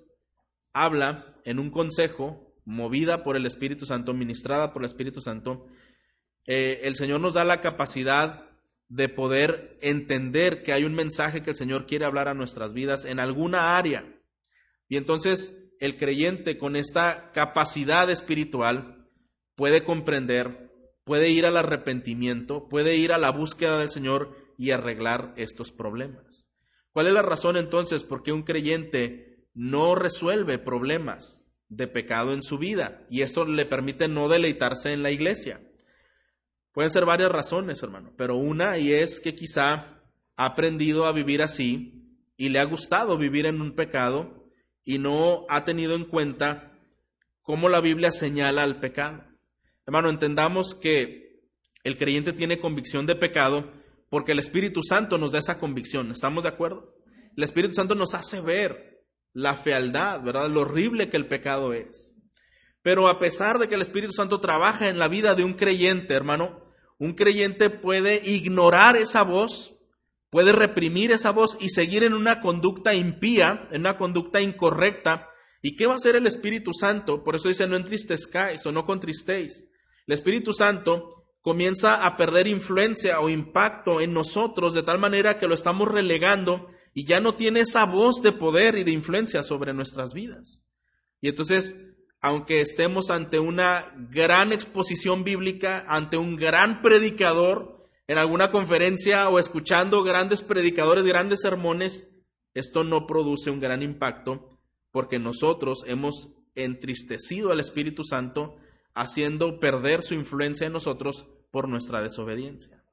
habla en un consejo, movida por el Espíritu Santo, ministrada por el Espíritu Santo, eh, el Señor nos da la capacidad de poder entender que hay un mensaje que el Señor quiere hablar a nuestras vidas en alguna área. Y entonces el creyente con esta capacidad espiritual puede comprender, puede ir al arrepentimiento, puede ir a la búsqueda del Señor y arreglar estos problemas. ¿Cuál es la razón entonces por qué un creyente no resuelve problemas de pecado en su vida? Y esto le permite no deleitarse en la iglesia. Pueden ser varias razones, hermano, pero una y es que quizá ha aprendido a vivir así y le ha gustado vivir en un pecado y no ha tenido en cuenta cómo la Biblia señala al pecado. Hermano, entendamos que el creyente tiene convicción de pecado porque el Espíritu Santo nos da esa convicción. ¿Estamos de acuerdo? El Espíritu Santo nos hace ver la fealdad, ¿verdad? Lo horrible que el pecado es. Pero a pesar de que el Espíritu Santo trabaja en la vida de un creyente, hermano, un creyente puede ignorar esa voz, puede reprimir esa voz y seguir en una conducta impía, en una conducta incorrecta. ¿Y qué va a hacer el Espíritu Santo? Por eso dice, no entristezcáis o no contristéis. El Espíritu Santo comienza a perder influencia o impacto en nosotros de tal manera que lo estamos relegando y ya no tiene esa voz de poder y de influencia sobre nuestras vidas. Y entonces, aunque estemos ante una gran exposición bíblica, ante un gran predicador, en alguna conferencia o escuchando grandes predicadores, grandes sermones, esto no produce un gran impacto porque nosotros hemos entristecido al Espíritu Santo, haciendo perder su influencia en nosotros por nuestra desobediencia.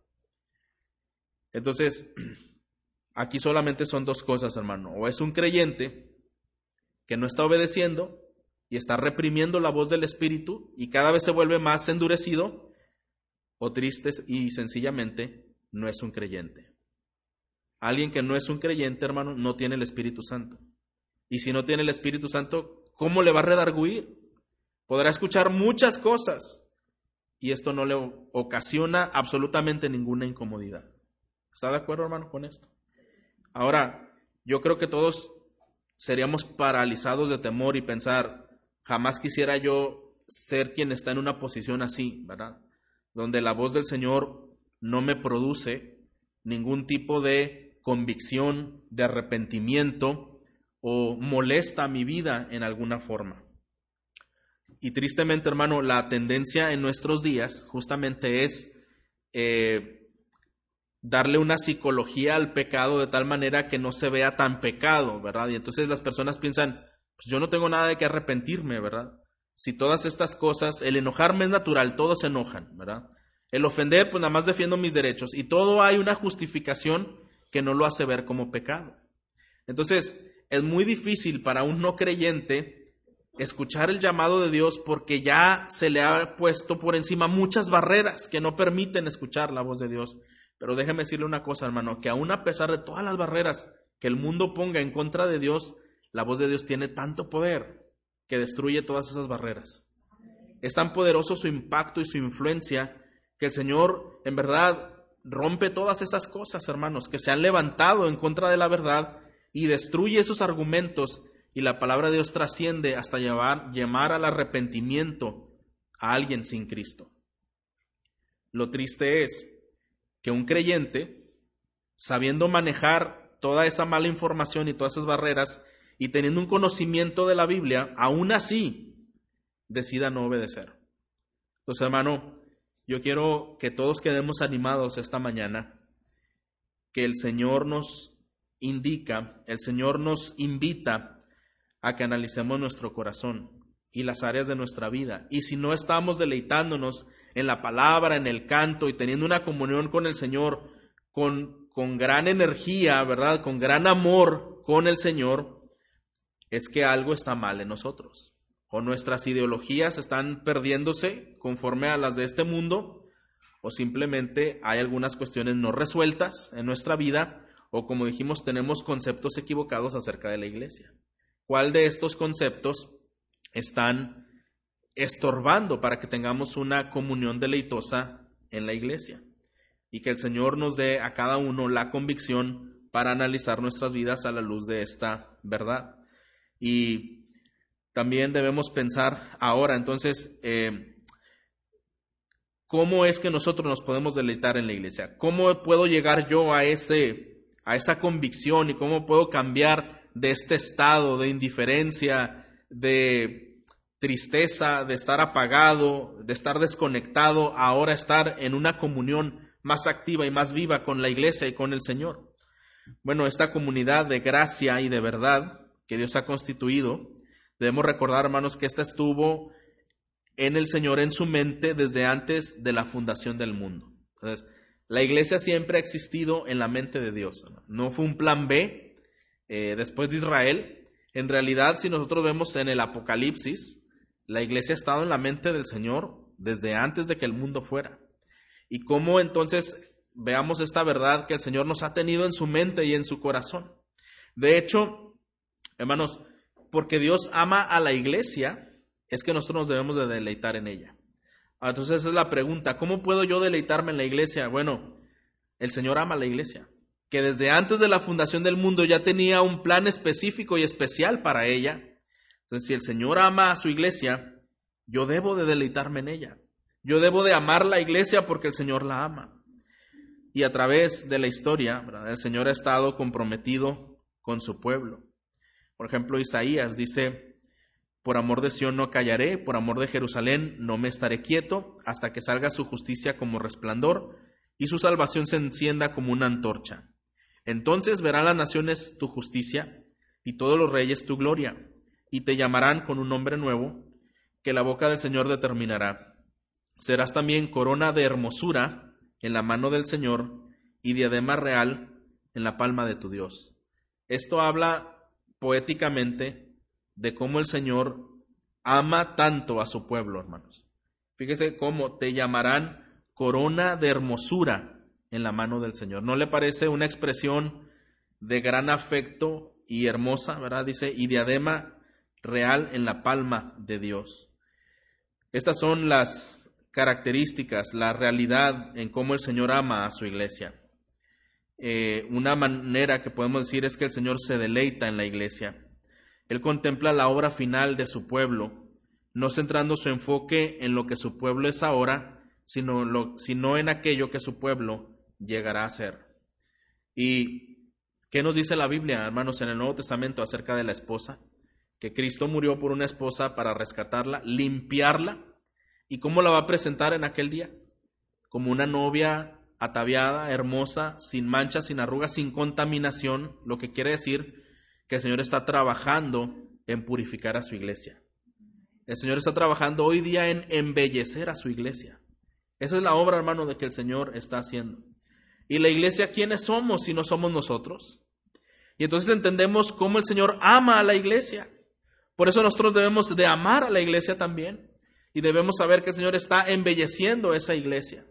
Entonces, aquí solamente son dos cosas, hermano. O es un creyente que no está obedeciendo y está reprimiendo la voz del Espíritu y cada vez se vuelve más endurecido, o triste y sencillamente no es un creyente. Alguien que no es un creyente, hermano, no tiene el Espíritu Santo. Y si no tiene el Espíritu Santo, ¿cómo le va a redarguir? Podrá escuchar muchas cosas y esto no le ocasiona absolutamente ninguna incomodidad. ¿Está de acuerdo, hermano, con esto? Ahora, yo creo que todos seríamos paralizados de temor y pensar, jamás quisiera yo ser quien está en una posición así, ¿verdad? Donde la voz del Señor no me produce ningún tipo de convicción, de arrepentimiento o molesta mi vida en alguna forma. Y tristemente, hermano, la tendencia en nuestros días justamente es eh, darle una psicología al pecado de tal manera que no se vea tan pecado, ¿verdad? Y entonces las personas piensan, pues yo no tengo nada de qué arrepentirme, ¿verdad? Si todas estas cosas, el enojarme es natural, todos se enojan, ¿verdad? El ofender, pues nada más defiendo mis derechos. Y todo hay una justificación que no lo hace ver como pecado. Entonces, es muy difícil para un no creyente escuchar el llamado de Dios porque ya se le ha puesto por encima muchas barreras que no permiten escuchar la voz de Dios. Pero déjeme decirle una cosa, hermano, que aún a pesar de todas las barreras que el mundo ponga en contra de Dios, la voz de Dios tiene tanto poder que destruye todas esas barreras. Es tan poderoso su impacto y su influencia que el Señor, en verdad, rompe todas esas cosas, hermanos, que se han levantado en contra de la verdad y destruye esos argumentos, y la palabra de Dios trasciende hasta llevar, llamar al arrepentimiento a alguien sin Cristo. Lo triste es que un creyente, sabiendo manejar toda esa mala información y todas esas barreras, y teniendo un conocimiento de la Biblia, aún así decida no obedecer. Entonces, hermano, yo quiero que todos quedemos animados esta mañana, que el Señor nos indica, el Señor nos invita a que analicemos nuestro corazón y las áreas de nuestra vida. Y si no estamos deleitándonos en la palabra, en el canto y teniendo una comunión con el Señor con, con gran energía, ¿verdad? Con gran amor con el Señor, es que algo está mal en nosotros. O nuestras ideologías están perdiéndose conforme a las de este mundo, o simplemente hay algunas cuestiones no resueltas en nuestra vida, o como dijimos, tenemos conceptos equivocados acerca de la iglesia. ¿Cuál de estos conceptos están estorbando para que tengamos una comunión deleitosa en la iglesia? Y que el Señor nos dé a cada uno la convicción para analizar nuestras vidas a la luz de esta verdad. Y también debemos pensar ahora, entonces, eh, ¿cómo es que nosotros nos podemos deleitar en la iglesia? ¿Cómo puedo llegar yo a ese, a esa convicción y cómo puedo cambiar de este estado de indiferencia, de tristeza, de estar apagado, de estar desconectado, a ahora estar en una comunión más activa y más viva con la iglesia y con el Señor? Bueno, esta comunidad de gracia y de verdad que Dios ha constituido, debemos recordar, hermanos, que esta estuvo en el Señor en su mente desde antes de la fundación del mundo. Entonces, la iglesia siempre ha existido en la mente de Dios. No fue un plan B eh, después de Israel. En realidad, si nosotros vemos en el Apocalipsis, la iglesia ha estado en la mente del Señor desde antes de que el mundo fuera. Y cómo entonces veamos esta verdad que el Señor nos ha tenido en su mente y en su corazón. De hecho, hermanos, porque Dios ama a la iglesia, es que nosotros nos debemos de deleitar en ella. Entonces esa es la pregunta, ¿cómo puedo yo deleitarme en la iglesia? Bueno, el Señor ama a la iglesia, que desde antes de la fundación del mundo ya tenía un plan específico y especial para ella. Entonces, si el Señor ama a su iglesia, yo debo de deleitarme en ella. Yo debo de amar la iglesia porque el Señor la ama. Y a través de la historia, ¿verdad?, el Señor ha estado comprometido con su pueblo. Por ejemplo, Isaías dice: por amor de Sión no callaré, por amor de Jerusalén no me estaré quieto, hasta que salga su justicia como resplandor y su salvación se encienda como una antorcha. Entonces verán las naciones tu justicia y todos los reyes tu gloria, y te llamarán con un nombre nuevo que la boca del Señor determinará. Serás también corona de hermosura en la mano del Señor y diadema real en la palma de tu Dios. Esto habla poéticamente de cómo el Señor ama tanto a su pueblo, hermanos. Fíjese cómo te llamarán corona de hermosura en la mano del Señor. ¿No le parece una expresión de gran afecto y hermosa, verdad? Dice, y diadema real en la palma de Dios. Estas son las características, la realidad en cómo el Señor ama a su iglesia. eh, una manera que podemos decir es que el Señor se deleita en la iglesia. Él contempla la obra final de su pueblo, no centrando su enfoque en lo que su pueblo es ahora, sino, lo, sino en aquello que su pueblo llegará a ser. ¿Y qué nos dice la Biblia, hermanos, en el Nuevo Testamento acerca de la esposa? Que Cristo murió por una esposa para rescatarla, limpiarla. ¿Y cómo la va a presentar en aquel día? Como una novia ataviada, hermosa, sin manchas, sin arrugas, sin contaminación, lo que quiere decir que el Señor está trabajando en purificar a su iglesia. El Señor está trabajando hoy día en embellecer a su iglesia. Esa es la obra, hermano, de que el Señor está haciendo. ¿Y la iglesia quiénes somos si no somos nosotros? Y entonces entendemos cómo el Señor ama a la iglesia. Por eso nosotros debemos de amar a la iglesia también. Y debemos saber que el Señor está embelleciendo esa iglesia.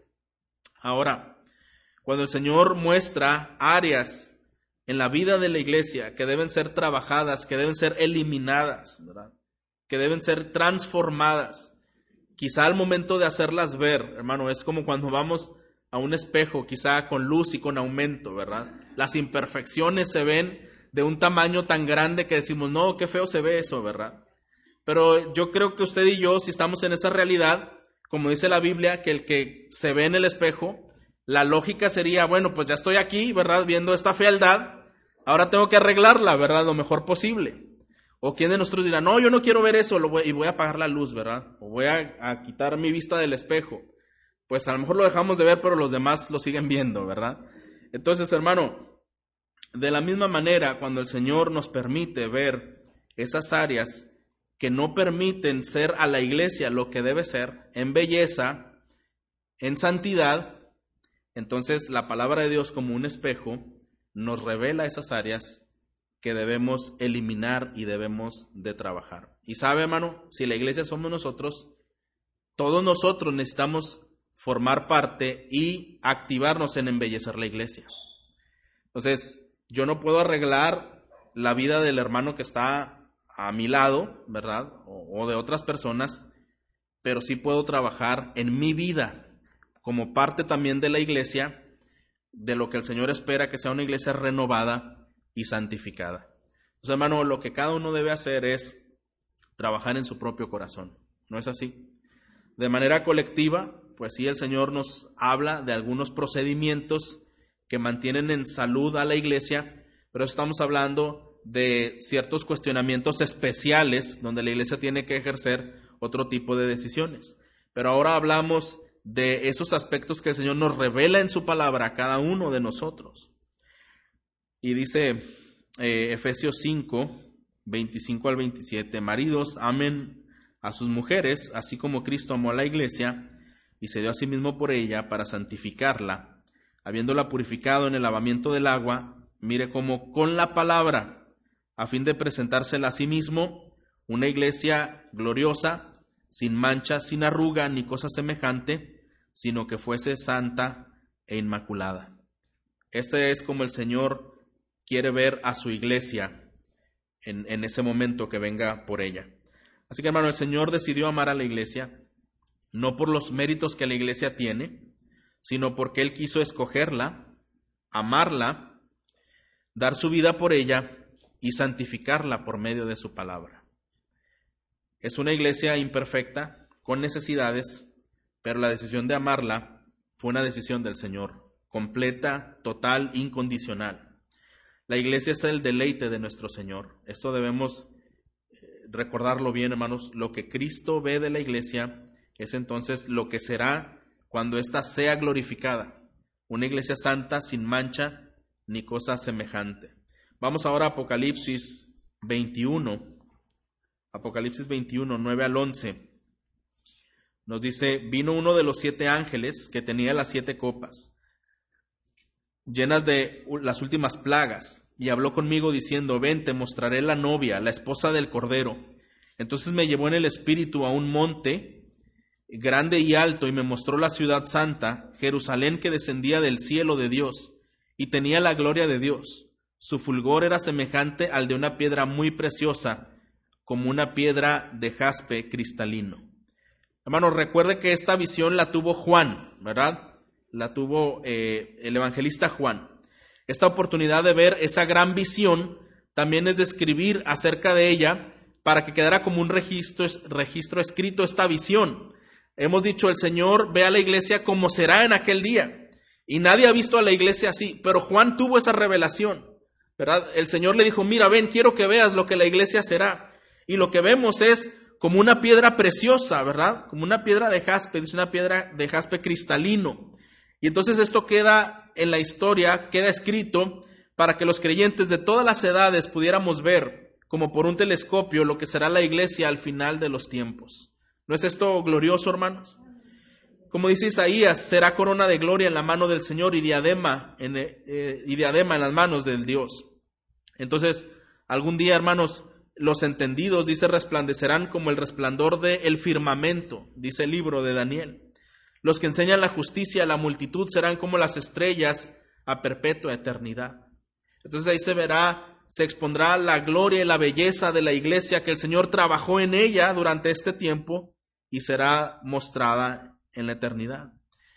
Ahora, cuando el Señor muestra áreas en la vida de la iglesia que deben ser trabajadas, que deben ser eliminadas, ¿verdad?, que deben ser transformadas, quizá al momento de hacerlas ver, hermano, es como cuando vamos a un espejo, quizá con luz y con aumento, ¿verdad? Las imperfecciones se ven de un tamaño tan grande que decimos, no, qué feo se ve eso, ¿verdad? Pero yo creo que usted y yo, si estamos en esa realidad, como dice la Biblia, que el que se ve en el espejo, la lógica sería, bueno, pues ya estoy aquí, ¿verdad?, viendo esta fealdad, ahora tengo que arreglarla, ¿verdad?, lo mejor posible. O quién de nosotros dirá, no, yo no quiero ver eso lo voy, y voy a apagar la luz, ¿verdad? O voy a, a quitar mi vista del espejo. Pues a lo mejor lo dejamos de ver, pero los demás lo siguen viendo, ¿verdad? Entonces, hermano, de la misma manera, cuando el Señor nos permite ver esas áreas que no permiten ser a la iglesia lo que debe ser, en belleza, en santidad, entonces la palabra de Dios como un espejo nos revela esas áreas que debemos eliminar y debemos de trabajar. Y sabe, hermano, si la iglesia somos nosotros, todos nosotros necesitamos formar parte y activarnos en embellecer la iglesia. Entonces, yo no puedo arreglar la vida del hermano que está a mi lado, ¿verdad?, o, o de otras personas, pero sí puedo trabajar en mi vida como parte también de la iglesia, de lo que el Señor espera que sea una iglesia renovada y santificada. Entonces, hermano, lo que cada uno debe hacer es trabajar en su propio corazón. ¿No es así? De manera colectiva, pues sí, el Señor nos habla de algunos procedimientos que mantienen en salud a la iglesia, pero estamos hablando de ciertos cuestionamientos especiales donde la iglesia tiene que ejercer otro tipo de decisiones. Pero ahora hablamos de esos aspectos que el Señor nos revela en su palabra a cada uno de nosotros. Y dice eh, Efesios cinco, veinticinco al veintisiete, maridos, amen a sus mujeres, así como Cristo amó a la iglesia y se dio a sí mismo por ella para santificarla, habiéndola purificado en el lavamiento del agua, mire cómo con la palabra, a fin de presentársela a sí mismo, una iglesia gloriosa, sin mancha, sin arruga, ni cosa semejante, sino que fuese santa e inmaculada. Este es como el Señor quiere ver a su iglesia en, en ese momento que venga por ella. Así que, hermano, el Señor decidió amar a la iglesia, no por los méritos que la iglesia tiene, sino porque Él quiso escogerla, amarla, dar su vida por ella y santificarla por medio de su palabra. Es una iglesia imperfecta, con necesidades, pero la decisión de amarla fue una decisión del Señor, completa, total, incondicional. La iglesia es el deleite de nuestro Señor. Esto debemos recordarlo bien, hermanos. Lo que Cristo ve de la iglesia es entonces lo que será cuando ésta sea glorificada. Una iglesia santa, sin mancha, ni cosa semejante. Vamos ahora a Apocalipsis veintiuno. Apocalipsis veintiuno, nueve al once. Nos dice, vino uno de los siete ángeles que tenía las siete copas, llenas de las últimas plagas, y habló conmigo diciendo, ven, te mostraré la novia, la esposa del Cordero. Entonces me llevó en el espíritu a un monte grande y alto, y me mostró la ciudad santa, Jerusalén, que descendía del cielo de Dios, y tenía la gloria de Dios. Su fulgor era semejante al de una piedra muy preciosa, como una piedra de jaspe cristalino. Hermanos, recuerde que esta visión la tuvo Juan, ¿verdad? La tuvo eh, el evangelista Juan. Esta oportunidad de ver esa gran visión también es de escribir acerca de ella para que quedara como un registro, registro escrito esta visión. Hemos dicho, el Señor ve a la iglesia como será en aquel día. Y nadie ha visto a la iglesia así, pero Juan tuvo esa revelación, ¿verdad? El Señor le dijo, mira, ven, quiero que veas lo que la iglesia será. Y lo que vemos es como una piedra preciosa, ¿verdad? Como una piedra de jaspe, dice una piedra de jaspe cristalino. Y entonces esto queda en la historia, queda escrito para que los creyentes de todas las edades pudiéramos ver, como por un telescopio, lo que será la iglesia al final de los tiempos. ¿No es esto glorioso, hermanos? Como dice Isaías, será corona de gloria en la mano del Señor y diadema en, eh, y diadema en las manos del Dios. Entonces, algún día, hermanos, los entendidos, dice, resplandecerán como el resplandor del firmamento, dice el libro de Daniel. Los que enseñan la justicia a la multitud serán como las estrellas a perpetua eternidad. Entonces ahí se verá, se expondrá la gloria y la belleza de la iglesia que el Señor trabajó en ella durante este tiempo y será mostrada en la eternidad.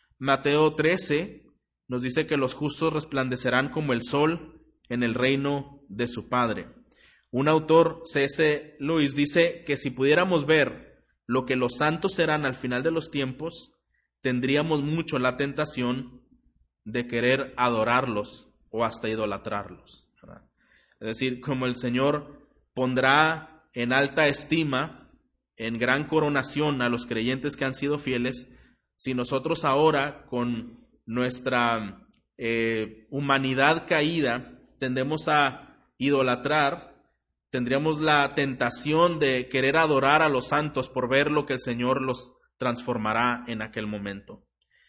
Mateo trece nos dice que los justos resplandecerán como el sol en el reino de su Padre. Un autor, C S Lewis, dice que si pudiéramos ver lo que los santos serán al final de los tiempos, tendríamos mucho la tentación de querer adorarlos o hasta idolatrarlos, ¿verdad? Es decir, como el Señor pondrá en alta estima, en gran coronación a los creyentes que han sido fieles, si nosotros ahora con nuestra eh, humanidad caída tendemos a idolatrar, tendríamos la tentación de querer adorar a los santos por ver lo que el Señor los transformará en aquel momento.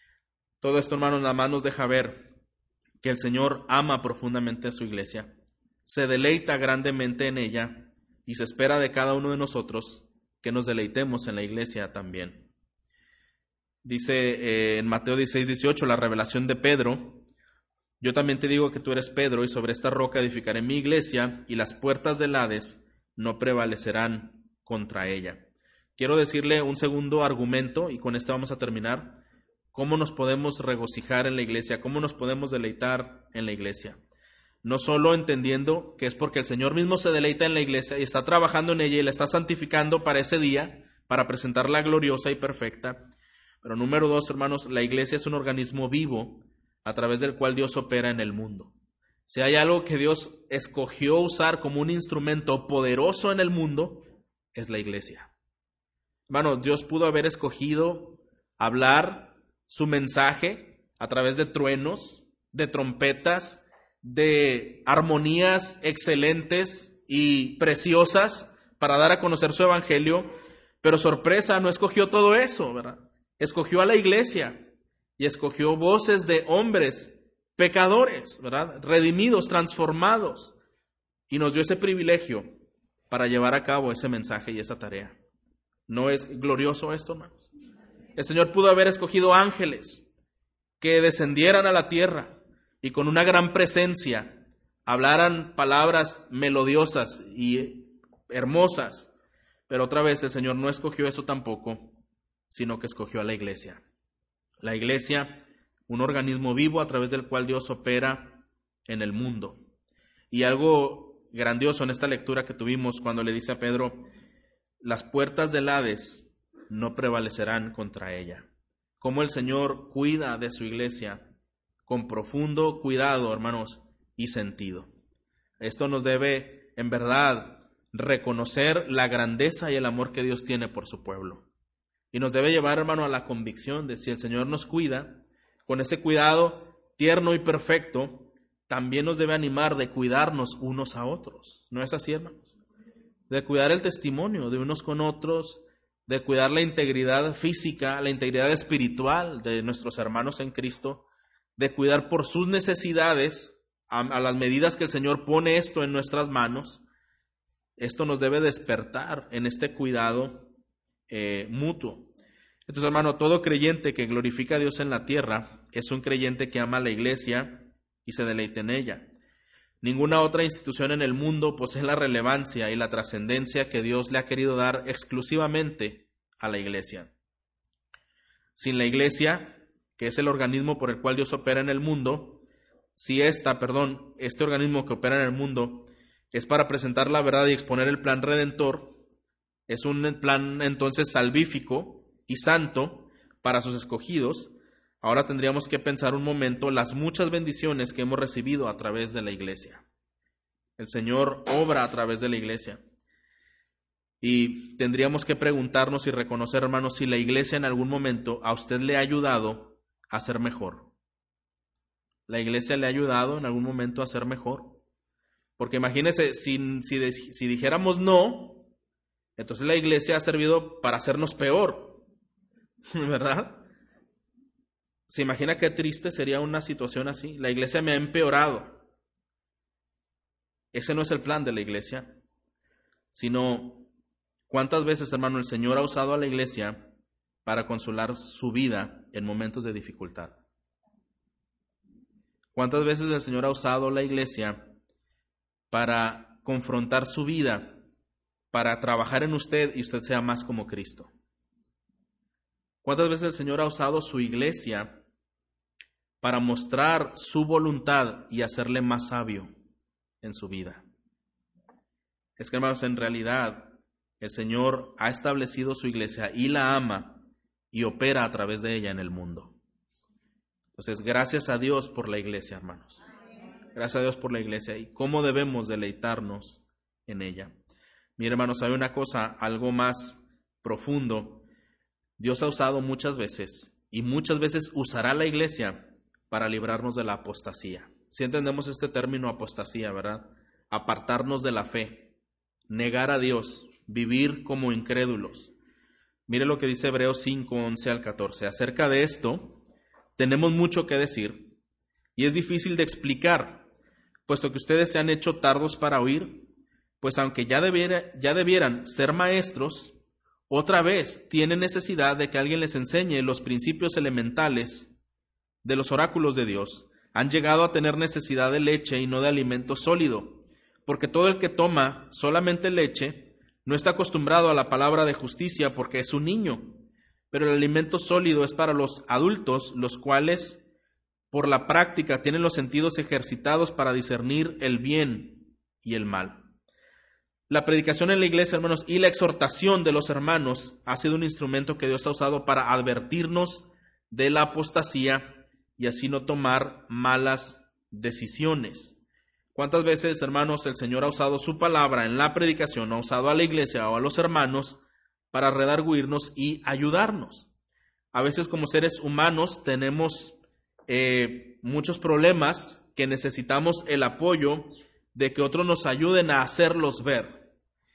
Todo esto, hermanos, nada más nos deja ver que el Señor ama profundamente a su iglesia, se deleita grandemente en ella y se espera de cada uno de nosotros que nos deleitemos en la iglesia también. Dice eh, en Mateo dieciséis, dieciocho, la revelación de Pedro: yo también te digo que tú eres Pedro, y sobre esta roca edificaré mi iglesia, y las puertas del Hades no prevalecerán contra ella. Quiero decirle un segundo argumento, y con esto vamos a terminar, cómo nos podemos regocijar en la iglesia, cómo nos podemos deleitar en la iglesia. No solo entendiendo que es porque el Señor mismo se deleita en la iglesia y está trabajando en ella y la está santificando para ese día, para presentarla gloriosa y perfecta. Pero número dos, hermanos, la iglesia es un organismo vivo a través del cual Dios opera en el mundo. Si hay algo que Dios escogió usar como un instrumento poderoso en el mundo, es la iglesia. Hermanos, Dios pudo haber escogido hablar su mensaje a través de truenos, de trompetas, de armonías excelentes y preciosas para dar a conocer su evangelio, pero sorpresa, no escogió todo eso, ¿verdad? Escogió a la iglesia y escogió voces de hombres pecadores, ¿verdad? Redimidos, transformados, y nos dio ese privilegio para llevar a cabo ese mensaje y esa tarea. ¿No es glorioso esto, hermanos? El Señor pudo haber escogido ángeles que descendieran a la tierra y con una gran presencia hablaran palabras melodiosas y hermosas, pero otra vez el Señor no escogió eso tampoco, sino que escogió a la iglesia. La iglesia, un organismo vivo a través del cual Dios opera en el mundo. Y algo grandioso en esta lectura que tuvimos cuando le dice a Pedro: las puertas del Hades no prevalecerán contra ella. Cómo el Señor cuida de su iglesia con profundo cuidado, hermanos, y sentido. Esto nos debe, en verdad, reconocer la grandeza y el amor que Dios tiene por su pueblo. Y nos debe llevar, hermano, a la convicción de si el Señor nos cuida, con ese cuidado tierno y perfecto, también nos debe animar de cuidarnos unos a otros. ¿No es así, hermanos? De cuidar el testimonio de unos con otros, de cuidar la integridad física, la integridad espiritual de nuestros hermanos en Cristo, de cuidar por sus necesidades a, a las medidas que el Señor pone esto en nuestras manos. Esto nos debe despertar en este cuidado eh, mutuo. Entonces, hermano, todo creyente que glorifica a Dios en la tierra es un creyente que ama a la iglesia y se deleita en ella. Ninguna otra institución en el mundo posee la relevancia y la trascendencia que Dios le ha querido dar exclusivamente a la iglesia. Sin la iglesia, que es el organismo por el cual Dios opera en el mundo, si esta, perdón, este organismo que opera en el mundo es para presentar la verdad y exponer el plan redentor, es un plan entonces salvífico y santo para sus escogidos, ahora tendríamos que pensar un momento las muchas bendiciones que hemos recibido a través de la iglesia. El Señor obra a través de la iglesia. Y tendríamos que preguntarnos y reconocer, hermanos, si la iglesia en algún momento a usted le ha ayudado a ser mejor. ¿La iglesia le ha ayudado en algún momento a ser mejor? Porque imagínese, si, si, si dijéramos no, entonces la iglesia ha servido para hacernos peor, ¿verdad? ¿Se imagina qué triste sería una situación así? La iglesia me ha empeorado. Ese no es el plan de la iglesia, sino cuántas veces, hermano, el Señor ha usado a la iglesia para consolar su vida en momentos de dificultad. ¿Cuántas veces el Señor ha usado la iglesia para confrontar su vida, para trabajar en usted y usted sea más como Cristo? ¿Cuántas veces el Señor ha usado su iglesia para mostrar su voluntad y hacerle más sabio en su vida? Es que, hermanos, en realidad el Señor ha establecido su iglesia y la ama y opera a través de ella en el mundo. Entonces, gracias a Dios por la iglesia, hermanos. Gracias a Dios por la iglesia y cómo debemos deleitarnos en ella. Mire, hermanos, hay una cosa, algo más profundo. Dios ha usado muchas veces y muchas veces usará la iglesia para librarnos de la apostasía. Si entendemos este término apostasía, ¿verdad? Apartarnos de la fe, negar a Dios, vivir como incrédulos. Mire lo que dice Hebreos cinco, once al catorce. Acerca de esto tenemos mucho que decir y es difícil de explicar, puesto que ustedes se han hecho tardos para oír, pues aunque ya, debiera, ya debieran ser maestros, otra vez tienen necesidad de que alguien les enseñe los principios elementales de los oráculos de Dios. Han llegado a tener necesidad de leche y no de alimento sólido, porque todo el que toma solamente leche no está acostumbrado a la palabra de justicia porque es un niño. Pero el alimento sólido es para los adultos, los cuales por la práctica tienen los sentidos ejercitados para discernir el bien y el mal. La predicación en la iglesia, hermanos, y la exhortación de los hermanos ha sido un instrumento que Dios ha usado para advertirnos de la apostasía y así no tomar malas decisiones. ¿Cuántas veces, hermanos, el Señor ha usado su palabra en la predicación, ha usado a la iglesia o a los hermanos para redarguirnos y ayudarnos? A veces como seres humanos tenemos eh, muchos problemas que necesitamos el apoyo de que otros nos ayuden a hacerlos ver.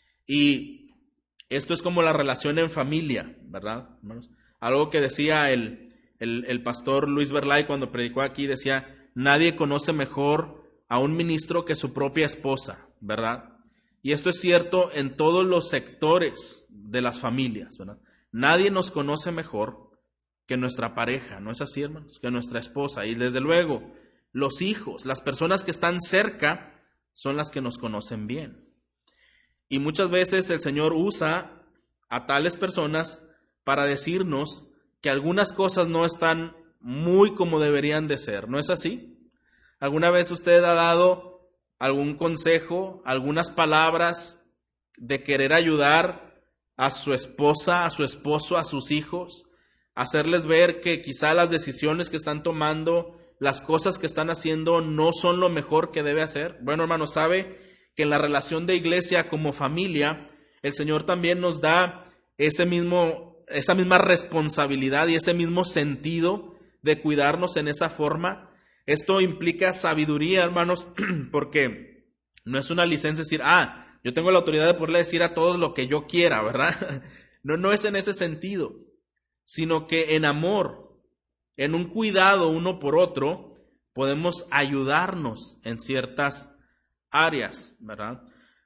Y esto es como la relación en familia, ¿verdad, hermanos? Algo que decía el, el, el pastor Luis Berlay cuando predicó aquí, decía, nadie conoce mejor a un ministro que su propia esposa, ¿verdad? Y esto es cierto en todos los sectores de las familias, ¿verdad? Nadie nos conoce mejor que nuestra pareja, ¿no es así, hermanos? Que nuestra esposa. Y desde luego, los hijos, las personas que están cerca, son las que nos conocen bien. Y muchas veces el Señor usa a tales personas para decirnos que algunas cosas no están muy como deberían de ser, ¿no es así? ¿Alguna vez usted ha dado algún consejo, algunas palabras de querer ayudar a su esposa, a su esposo, a sus hijos, hacerles ver que quizá las decisiones que están tomando, las cosas que están haciendo no son lo mejor que debe hacer? Bueno, hermano, sabe que en la relación de iglesia como familia, el Señor también nos da ese mismo, esa misma responsabilidad y ese mismo sentido de cuidarnos en esa forma. Esto implica sabiduría, hermanos, porque no es una licencia decir, ah, yo tengo la autoridad de poderle decir a todos lo que yo quiera, ¿verdad? No, no es en ese sentido, sino que en amor, en un cuidado uno por otro, podemos ayudarnos en ciertas áreas, ¿verdad?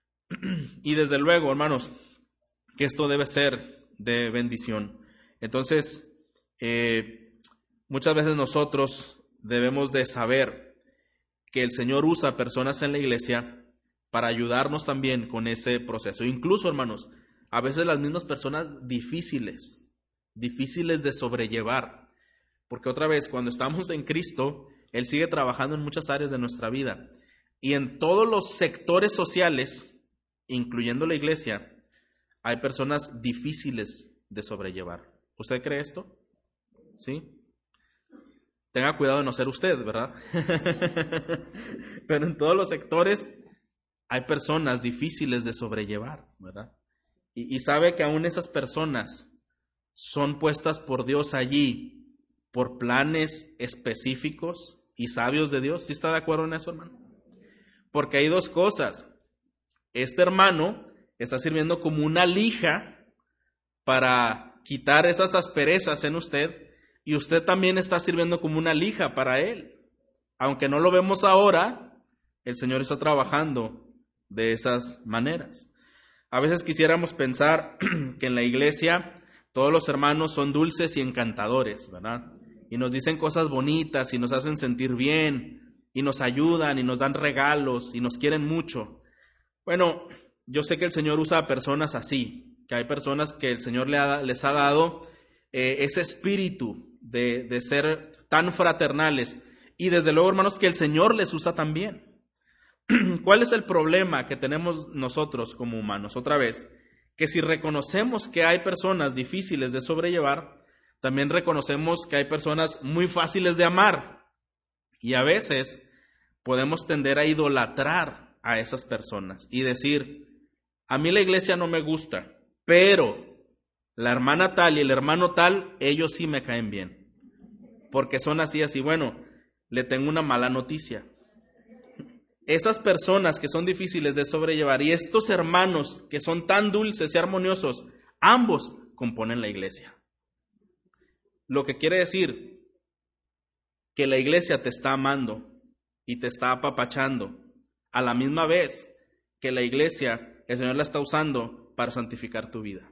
Y desde luego, hermanos, que esto debe ser de bendición. Entonces, eh, muchas veces nosotros debemos de saber que el Señor usa personas en la iglesia para ayudarnos también con ese proceso. Incluso, hermanos, a veces las mismas personas difíciles, difíciles de sobrellevar. Porque otra vez, cuando estamos en Cristo, Él sigue trabajando en muchas áreas de nuestra vida. Y en todos los sectores sociales, incluyendo la iglesia, hay personas difíciles de sobrellevar. ¿Usted cree esto? ¿Sí? Tenga cuidado de no ser usted, ¿verdad? Pero en todos los sectores hay personas difíciles de sobrellevar, ¿verdad? Y, y sabe que aún esas personas son puestas por Dios allí por planes específicos y sabios de Dios. ¿Sí está de acuerdo en eso, hermano? Porque hay dos cosas. Este hermano está sirviendo como una lija para quitar esas asperezas en usted, y usted también está sirviendo como una lija para él. Aunque no lo vemos ahora, el Señor está trabajando de esas maneras. A veces quisiéramos pensar que en la iglesia todos los hermanos son dulces y encantadores, ¿verdad? Y nos dicen cosas bonitas y nos hacen sentir bien y nos ayudan y nos dan regalos y nos quieren mucho. Bueno, yo sé que el Señor usa a personas así, que hay personas que el Señor le ha, les ha dado eh, ese espíritu de, de ser tan fraternales, y desde luego, hermanos, que el Señor les usa también. ¿Cuál es el problema que tenemos nosotros como humanos? Otra vez, que si reconocemos que hay personas difíciles de sobrellevar, también reconocemos que hay personas muy fáciles de amar, y a veces podemos tender a idolatrar a esas personas y decir: a mí la iglesia no me gusta, pero la hermana tal y el hermano tal, ellos sí me caen bien, porque son así, así. Bueno, le tengo una mala noticia. Esas personas que son difíciles de sobrellevar y estos hermanos que son tan dulces y armoniosos, ambos componen la iglesia. Lo que quiere decir que la iglesia te está amando y te está apapachando a la misma vez que la iglesia, el Señor la está usando para santificar tu vida.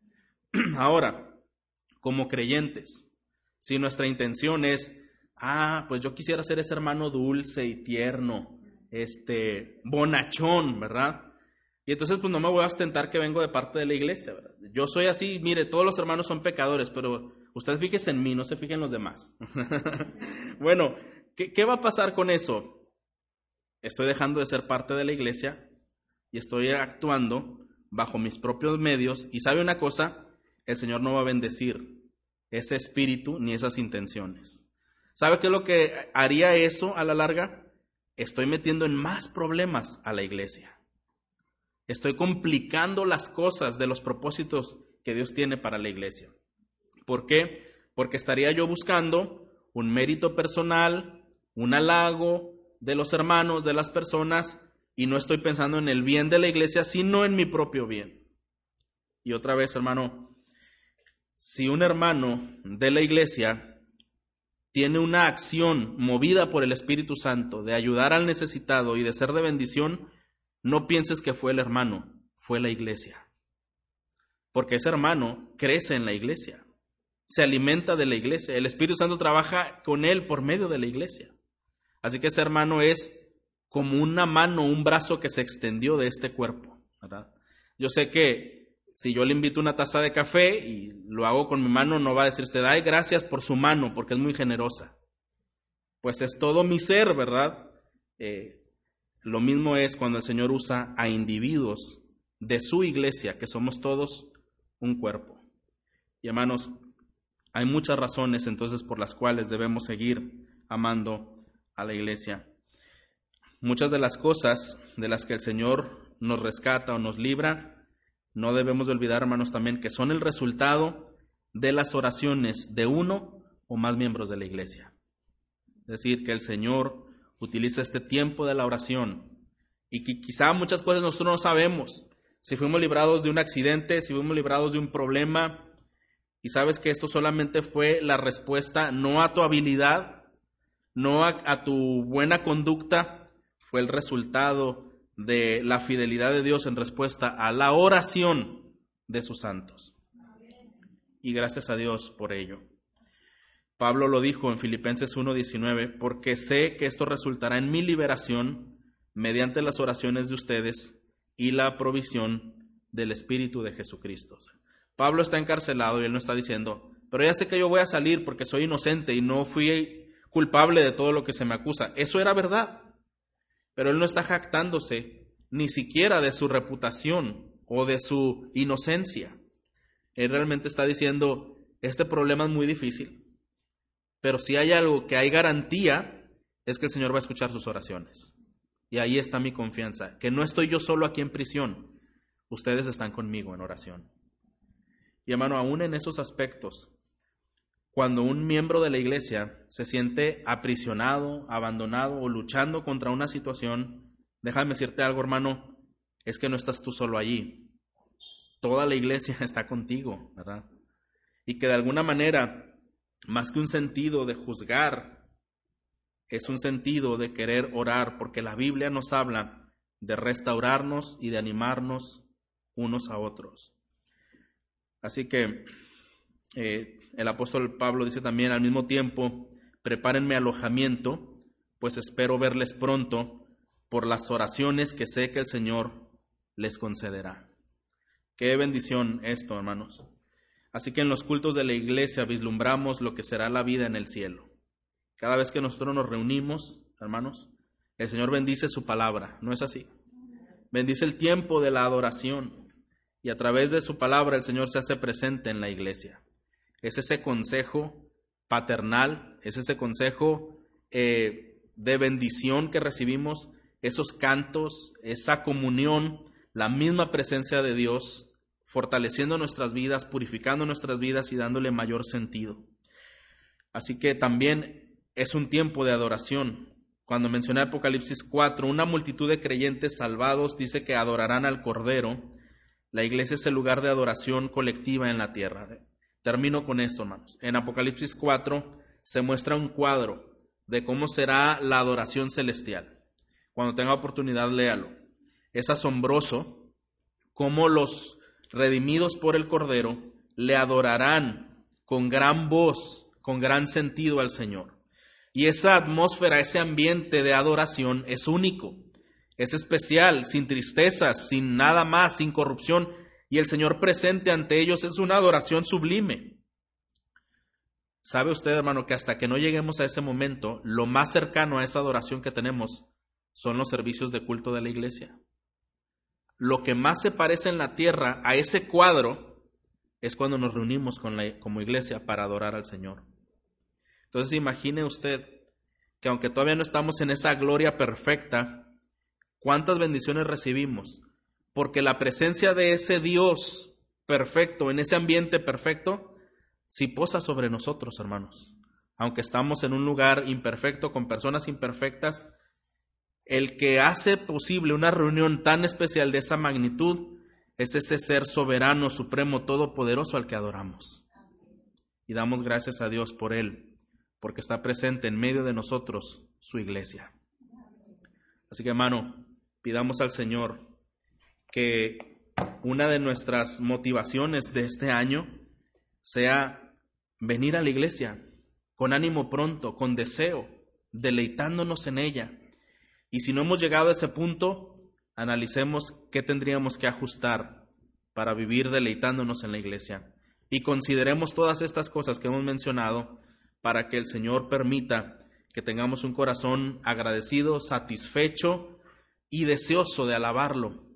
Ahora, como creyentes, si nuestra intención es, ah, pues yo quisiera ser ese hermano dulce y tierno, este, bonachón, ¿verdad? Y entonces pues no me voy a ostentar que vengo de parte de la iglesia, ¿verdad? Yo soy así, mire, todos los hermanos son pecadores, pero usted fíjese en mí, no se fije en los demás. Bueno, ¿qué, ¿qué va a pasar con eso? Estoy dejando de ser parte de la iglesia y estoy actuando bajo mis propios medios, y ¿sabe una cosa? El Señor no va a bendecir ese espíritu ni esas intenciones. ¿Sabe qué es lo que haría eso a la larga? Estoy metiendo en más problemas a la iglesia. Estoy complicando las cosas de los propósitos que Dios tiene para la iglesia. ¿Por qué? Porque estaría yo buscando un mérito personal, un halago de los hermanos, de las personas, y no estoy pensando en el bien de la iglesia, sino en mi propio bien. Y otra vez, hermano, si un hermano de la iglesia tiene una acción movida por el Espíritu Santo de ayudar al necesitado y de ser de bendición, no pienses que fue el hermano, fue la iglesia. Porque ese hermano crece en la iglesia, se alimenta de la iglesia, el Espíritu Santo trabaja con él por medio de la iglesia. Así que ese hermano es como una mano, un brazo que se extendió de este cuerpo, ¿verdad? Yo sé que si yo le invito una taza de café y lo hago con mi mano, no va a decir usted, ay, gracias por su mano, porque es muy generosa. Pues es todo mi ser, ¿verdad? Eh, lo mismo es cuando el Señor usa a individuos de su iglesia, que somos todos un cuerpo. Y hermanos, hay muchas razones entonces por las cuales debemos seguir amando a la iglesia. Muchas de las cosas de las que el Señor nos rescata o nos libra, no debemos de olvidar, hermanos, también que son el resultado de las oraciones de uno o más miembros de la iglesia. Es decir, que el Señor utiliza este tiempo de la oración y que quizá muchas cosas nosotros no sabemos. Si fuimos librados de un accidente, si fuimos librados de un problema, y sabes que esto solamente fue la respuesta no a tu habilidad, no a, a tu buena conducta, fue el resultado de la fidelidad de Dios en respuesta a la oración de sus santos. Y gracias a Dios por ello. Pablo lo dijo en Filipenses uno diecinueve, porque sé que esto resultará en mi liberación mediante las oraciones de ustedes y la provisión del Espíritu de Jesucristo. Pablo está encarcelado y él no está diciendo, pero ya sé que yo voy a salir porque soy inocente y no fui culpable de todo lo que se me acusa. Eso era verdad, pero él no está jactándose ni siquiera de su reputación o de su inocencia. Él realmente está diciendo, este problema es muy difícil, pero si hay algo que hay garantía, es que el Señor va a escuchar sus oraciones. Y ahí está mi confianza, que no estoy yo solo aquí en prisión, ustedes están conmigo en oración. Y hermano, aún en esos aspectos, cuando un miembro de la iglesia se siente aprisionado, abandonado o luchando contra una situación, déjame decirte algo, hermano, es que no estás tú solo allí. Toda la iglesia está contigo, ¿verdad? Y que de alguna manera, más que un sentido de juzgar, es un sentido de querer orar, porque la Biblia nos habla de restaurarnos y de animarnos unos a otros. Así que eh, el apóstol Pablo dice también, al mismo tiempo, prepárenme alojamiento, pues espero verles pronto por las oraciones que sé que el Señor les concederá. Qué bendición esto, hermanos. Así que en los cultos de la iglesia vislumbramos lo que será la vida en el cielo. Cada vez que nosotros nos reunimos, hermanos, el Señor bendice su palabra, ¿no es así? Bendice el tiempo de la adoración y a través de su palabra el Señor se hace presente en la iglesia. Es ese consejo paternal, es ese consejo eh, de bendición que recibimos, esos cantos, esa comunión, la misma presencia de Dios, fortaleciendo nuestras vidas, purificando nuestras vidas y dándole mayor sentido. Así que también es un tiempo de adoración. Cuando mencioné Apocalipsis cuatro, una multitud de creyentes salvados dice que adorarán al Cordero. La iglesia es el lugar de adoración colectiva en la tierra. Termino con esto, hermanos. En Apocalipsis cuatro se muestra un cuadro de cómo será la adoración celestial. Cuando tenga oportunidad, léalo. Es asombroso cómo los redimidos por el Cordero le adorarán con gran voz, con gran sentido al Señor. Y esa atmósfera, ese ambiente de adoración es único, es especial, sin tristezas, sin nada más, sin corrupción. Y el Señor presente ante ellos es una adoración sublime. ¿Sabe usted, hermano, que hasta que no lleguemos a ese momento, lo más cercano a esa adoración que tenemos son los servicios de culto de la iglesia? Lo que más se parece en la tierra a ese cuadro es cuando nos reunimos con la, como iglesia para adorar al Señor. Entonces imagine usted que aunque todavía no estamos en esa gloria perfecta, ¿cuántas bendiciones recibimos? Porque la presencia de ese Dios perfecto, en ese ambiente perfecto, sí posa sobre nosotros, hermanos. Aunque estamos en un lugar imperfecto, con personas imperfectas, el que hace posible una reunión tan especial de esa magnitud es ese ser soberano, supremo, todopoderoso al que adoramos. Y damos gracias a Dios por Él, porque está presente en medio de nosotros su iglesia. Así que, hermano, pidamos al Señor que una de nuestras motivaciones de este año sea venir a la iglesia con ánimo pronto, con deseo, deleitándonos en ella. Y si no hemos llegado a ese punto, analicemos qué tendríamos que ajustar para vivir deleitándonos en la iglesia. Y consideremos todas estas cosas que hemos mencionado para que el Señor permita que tengamos un corazón agradecido, satisfecho y deseoso de alabarlo